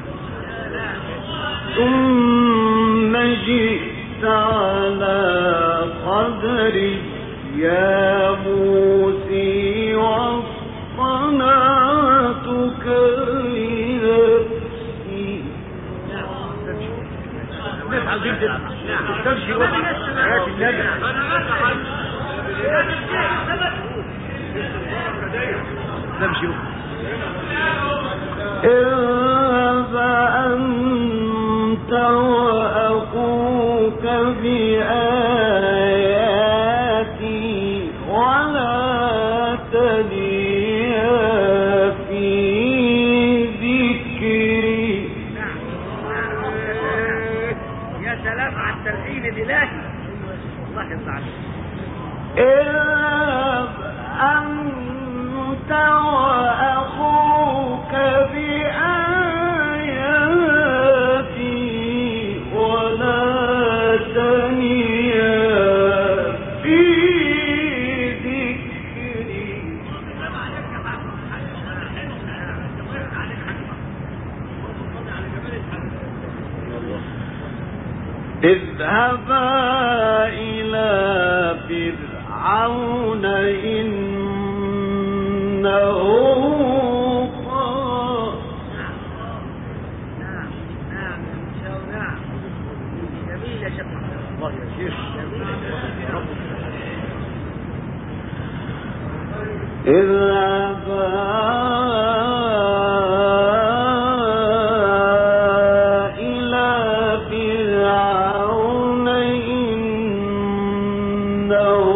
S3: ثم جئت على قدري يا موسى واصطنعتك لنفسي.
S1: نفعل جدا تمشي وقت حياة النبي. تمشي
S3: اذهب أنت وأخوك بآياتي ولا تنيا في ذكري.
S1: يا سلام على الترحيب الإلهي. الله يرضى عليك.
S3: اذهب أنت وأخوك بآياتي ولا تنيا في ذكري. اذهبا إلى فرعون إنه طغى.
S1: نعم نعم نعم جميل يا شيخ. الله يا شيخ
S3: اذهبا إلى فرعون إنه أنه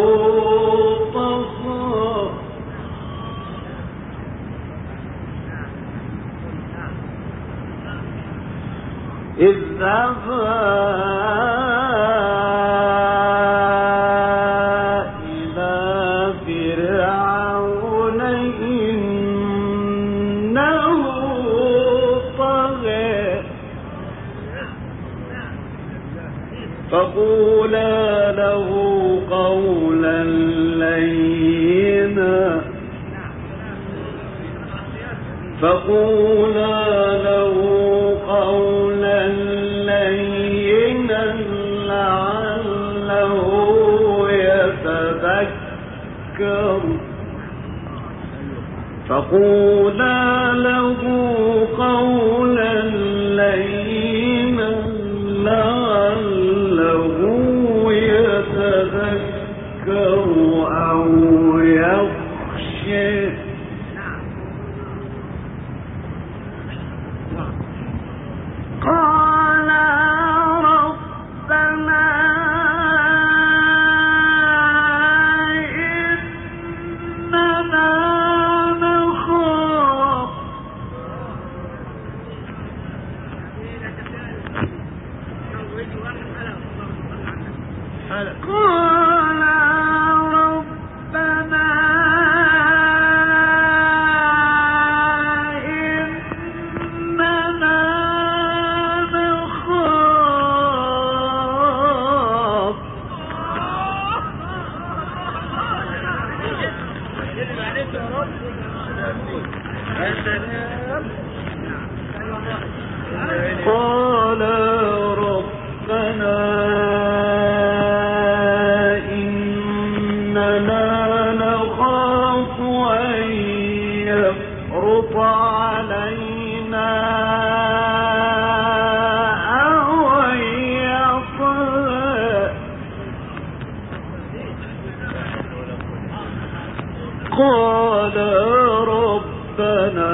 S3: طغى اذهبا فقولا له قولا لينا فقولا له قولا لينا لعله يتذكر فقولا له قولا لينا لعله يتذكر أو يخشى قال ربنا إننا نخاف قال ربنا إننا نخاف قال ربنا علينا أو يطغى قال ربنا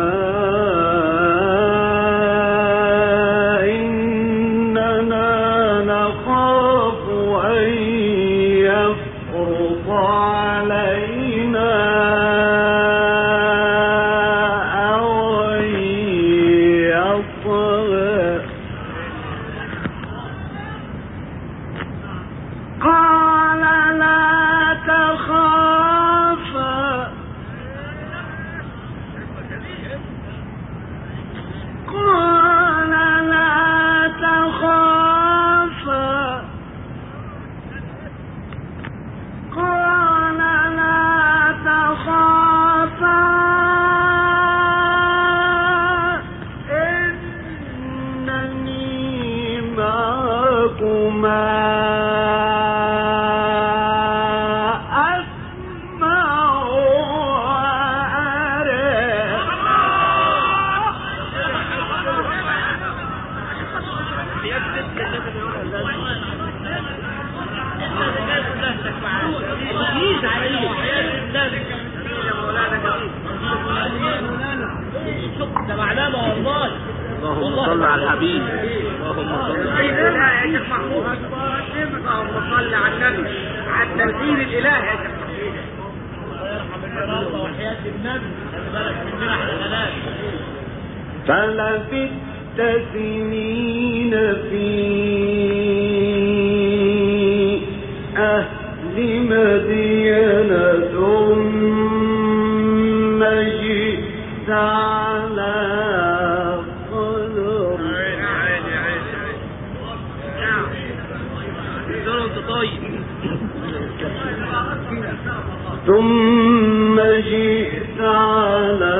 S3: إننا نخاف أن يفرط علينا اللهم صل على الحبيب اللهم صل على
S2: الإله يا شيخ محمود اللهم صل على النبي على التنزيل الإله يا شيخ محمود
S1: الله يرحم الجراسة وحياة النبي خلي بالك من جرح الغلاب
S3: فلبثت سنين في أهل مدين ثم جئت على ثم جئت على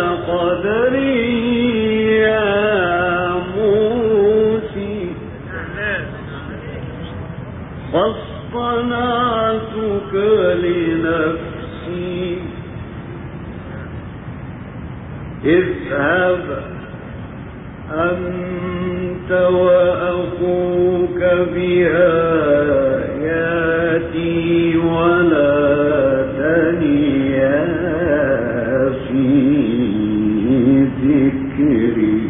S3: قدري يا موسى فاصطنعتك لنفسي اذهب أنت وأخوك بآياتي ولا تنيا في ذكري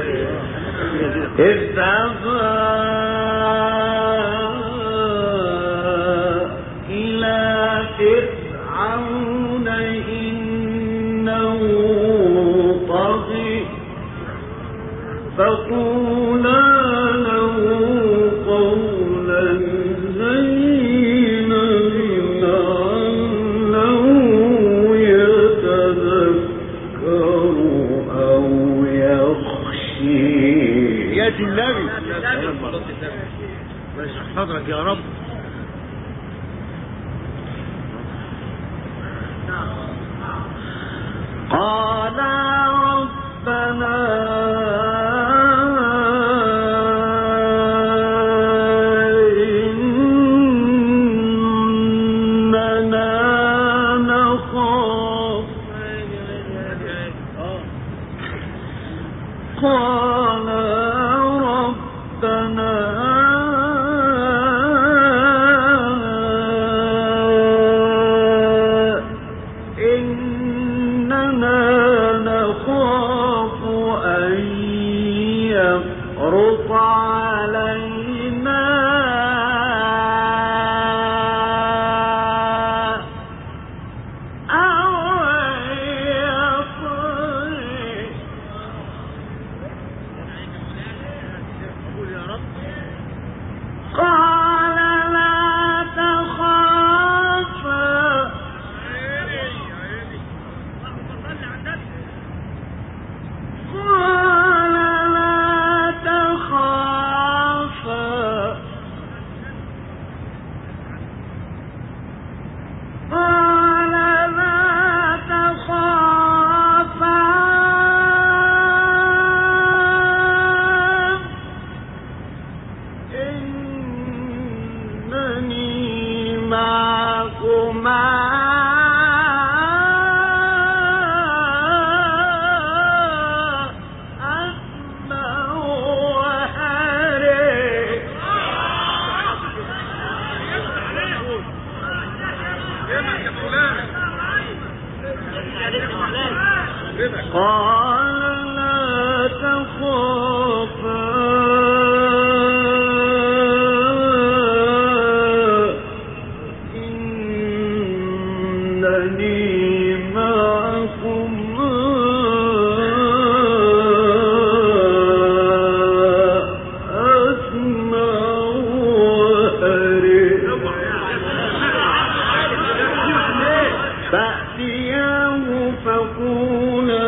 S3: اذهبا
S5: أسمعكما قال لا تخافا إنني معكما أسمع وأرى فأتياه فقولا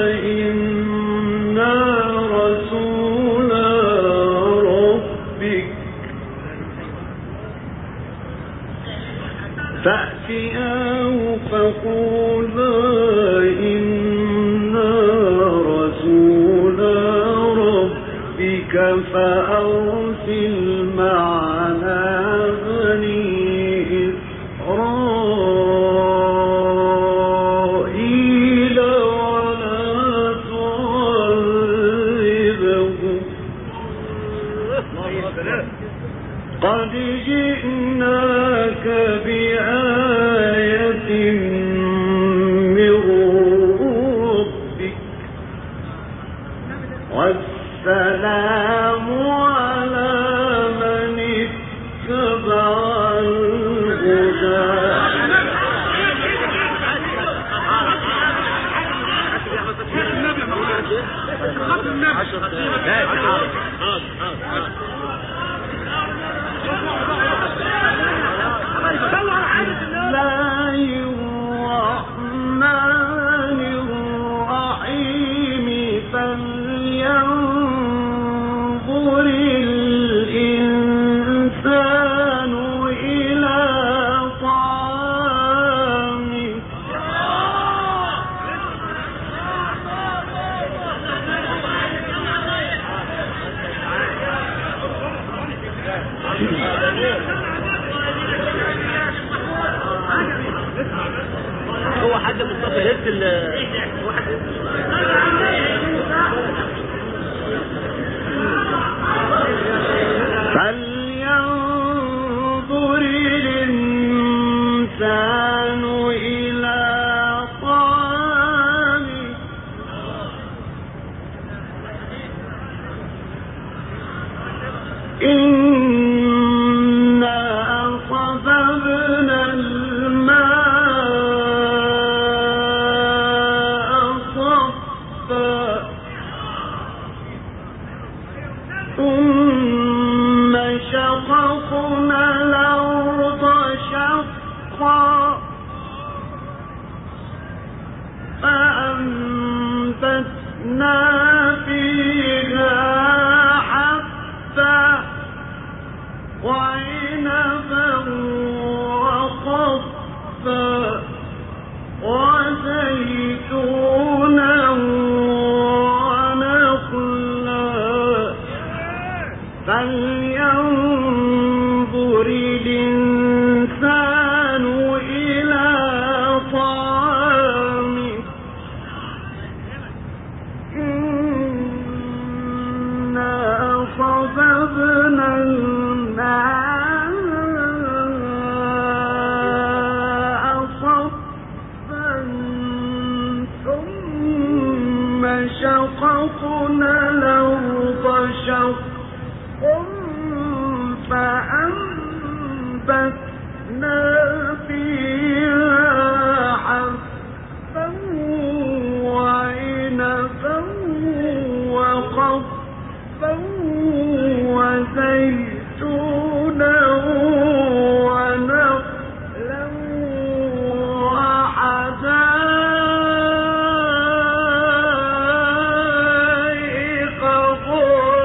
S5: فأتياه فقولا إنا رسولا ربك فأرسل معنا بني إسرائيل ولا تعذبهم قد جئناك بآية من ربك والسلام على من اتبع الهدى الله الرحمن الرحيم فلينظر الإنسان إلى طعامه
S3: هو حد مصطفى هيت ال
S5: فلينظر الإنسان إلى طعامه إنا صببنا الماء صبا ثم شققنا الأرض شقا فأنبتنا فيها حبا وعنبا وقضبا وزيتونا ونخلا فلينظر الإنسان إلى طعامه إنا صببنا الماء صبا ثم شققنا الأرض شقا فأنبتنا فيها حبا وعنبا وقضبا وزيتونا ونخلا وحدائق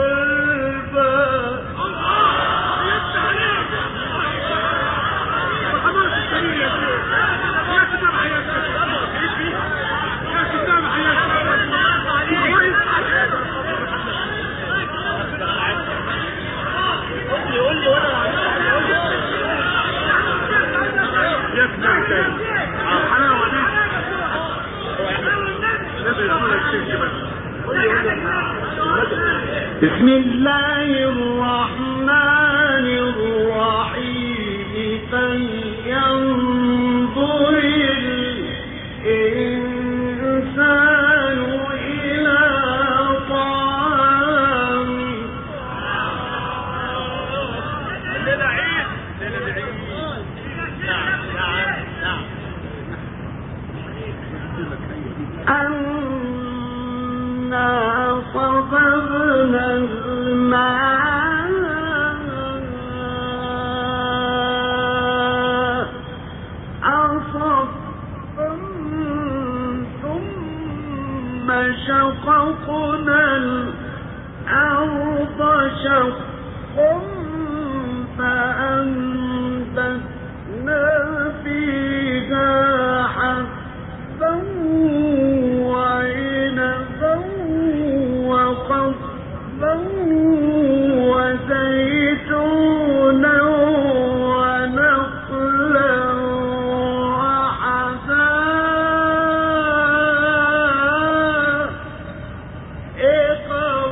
S5: غلبا بسم الله الرحمن الرحيم فلينظر الإنسان إلى طعامه
S1: الليلة عيد الليلة عيد نعم نعم نعم
S5: أنا صببنا الماء أصبا ثم شققنا الأرض شقا فأنبتنا فيها حبا وعنبا وقضبا وزيتونا ونخلا وحدائق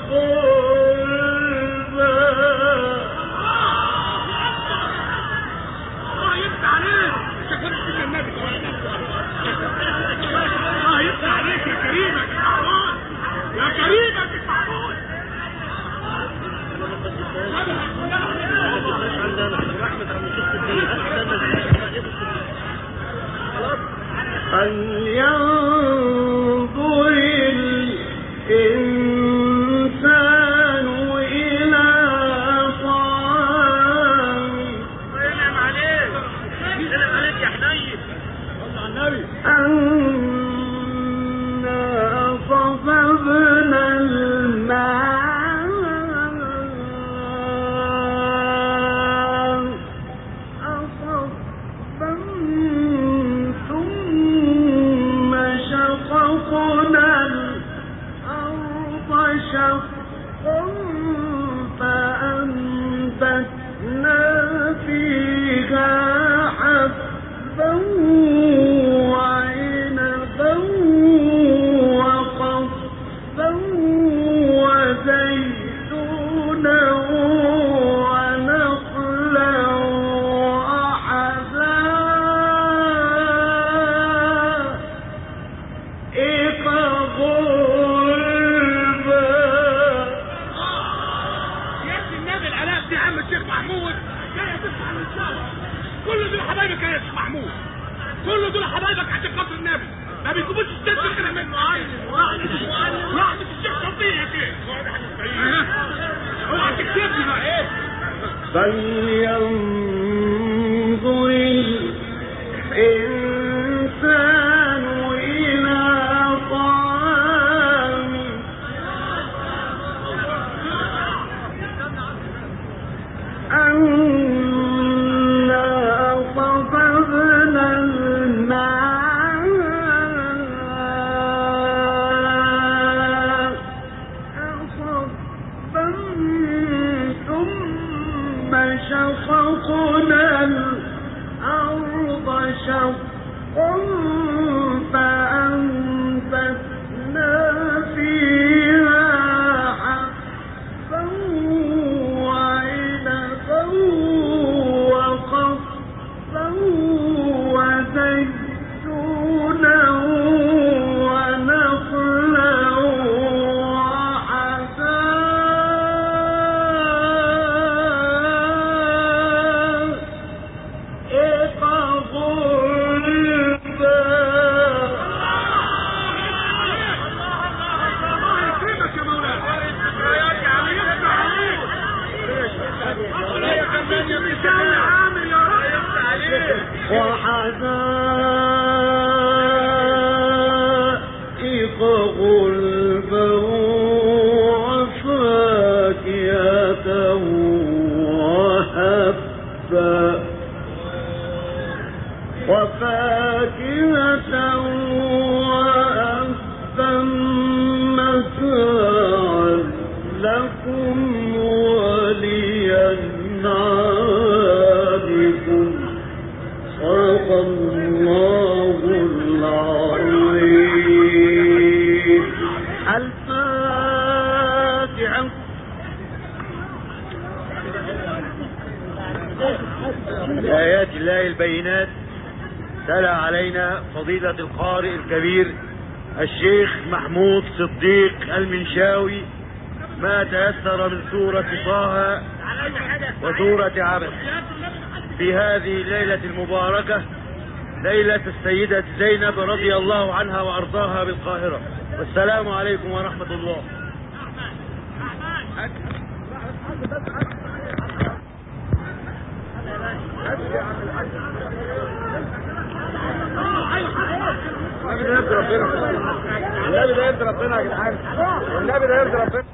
S5: غلبا.
S2: الله يفتح عليك شكرا سيدنا النبي الله يفتح عليك يا كريمك المعبود يا كريمك المعبود
S5: فلينظر الإنسان إلى طعامه
S1: سلام عليك سلام عليك يا حنين صلى على النبي.
S5: أنا صببنا الماء أصبا ثم شققنا الأرض شقا فأنبتنا فيها حبا وعنبا وقضبا وزيتونا ونخلا وحدائق غلبا.
S2: يا النبي العلاء دي عم الشيخ محمود جاي تسمع من الشارع كل دول حبايبك يا شيخ محمود كل دول حبايبك عشان خاطر النبي ما بيكونوش الست كده من واحد الشيخ شرطيه كده اوعى تكتبني بقى ايه
S5: فلينظر الإنسان إلى طعامه أنا صببنا الماء أصبا ثم شققنا الأرض شقا فأنبتنا فيها حبا وعنبا وقضبا وزيتونا ونخلا وحدائق غلبا.
S2: الله يكرمك يا مولانا يا يفتح عليك يا مثال عامل يا رب
S5: وحدائق غلبا وفاكهة وهبا وفاكهة وأبا متاعا لكم ولأنعامكم. صدق الله العظيم. الفاتحة.
S6: البينات تلا علينا فضيلة القارئ الكبير الشيخ محمود صديق المنشاوي ما تيسر من سورة طه وسورة عبس في هذه الليلة المباركة، ليلة السيدة زينب رضي الله عنها وأرضاها بالقاهرة. والسلام عليكم ورحمة الله.
S2: النبي ده يرضي ربنا يا جدعان، النبي ده يرضي ربنا.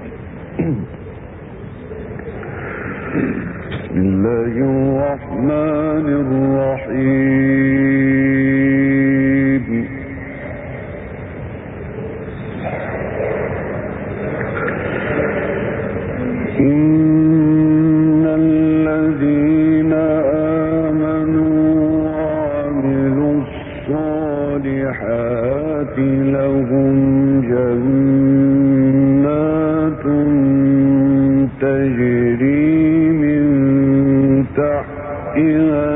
S5: بسم الله الرحمن الرحيم. إن الذين آمنوا وعملوا الصالحات لهم جنات تجري تحتها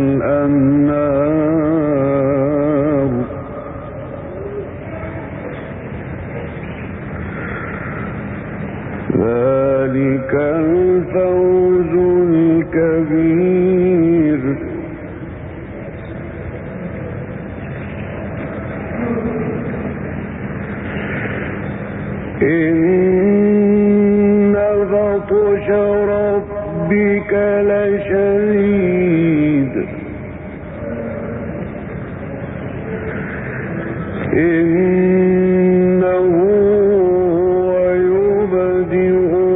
S5: الأنهار ذلك الفوز الكبير. إن بطش ربك لشديد إنه هو يبدئ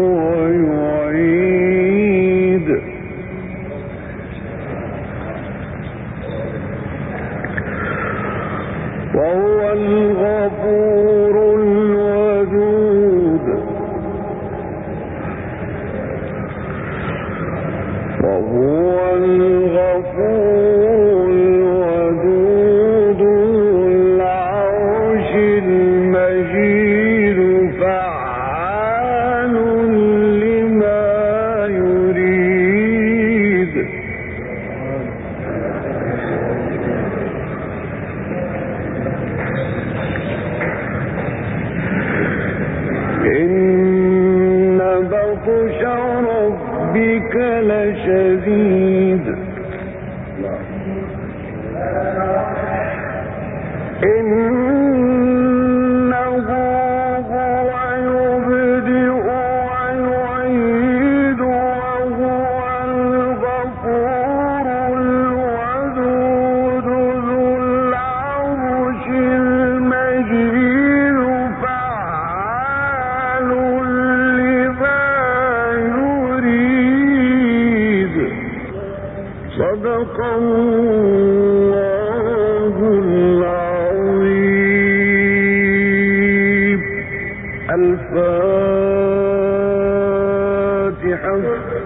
S5: ويعيد وهو الغفور الودود وهو الغفور الودود ذو العرش المجيد فعال لما يريد. إن بطش ربك لشديد إنه هو يبدئ ويعيد وهو الغفور الودود ذو العرش المجيد فعال لما يريد. صدق الله العظيم. الفاتحة.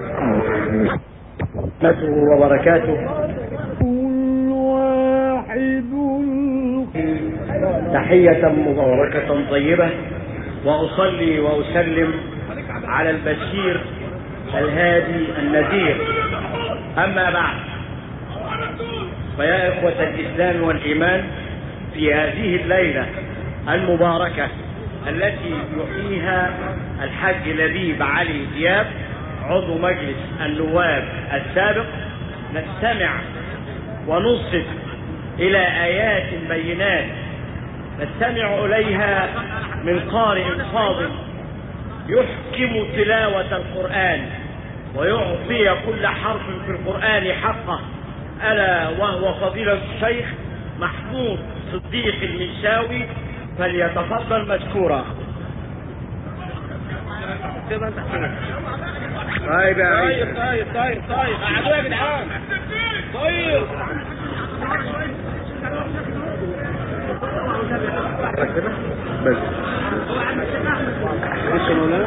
S6: رحمته وبركاته.
S5: كل واحد
S6: تحية مباركة طيبة، وأصلي وأسلم على البشير الهادي النذير. أما بعد، فيا إخوة الإسلام والإيمان، في هذه الليلة المباركة التي يحييها الحاج لبيب علي دياب عضو مجلس النواب السابق، نستمع وننصت إلى آيات بينات نستمع إليها من قارئ فاضل يحكم تلاوة القرآن ويعطي كل حرف في القرآن حقه، ألا وهو فضيلة الشيخ محمود صديق المنشاوي، فليتفضل مشكورا.
S2: طيب يا طيب طيب طيب طيب قعدوا يا جدعان. طيب
S6: بس بص مولانا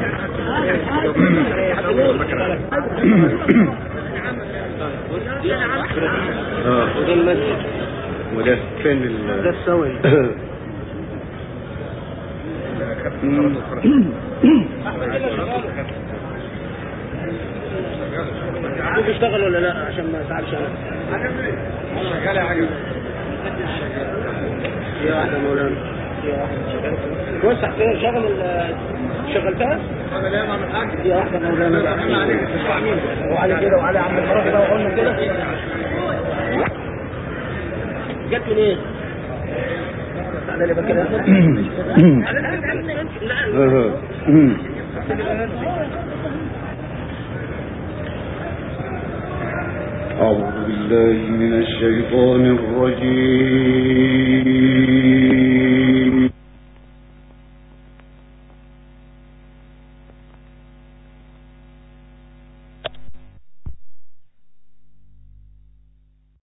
S6: اه وده المسجد وده فين ال ده السوي شوف اشتغل ولا لا عشان ما تعبش انا.
S2: شغال يا عجب.
S4: في واحدة مولانا، في واحدة وسع فيها شغل شغلتها؟
S2: شغل ايه مع الحاج؟
S4: في واحدة مولانا وعلى كده وعلى عم الفراغ ده وقلنا كده جت من ايه؟ على اللي بكده
S5: أعوذ بالله من الشيطان الرجيم.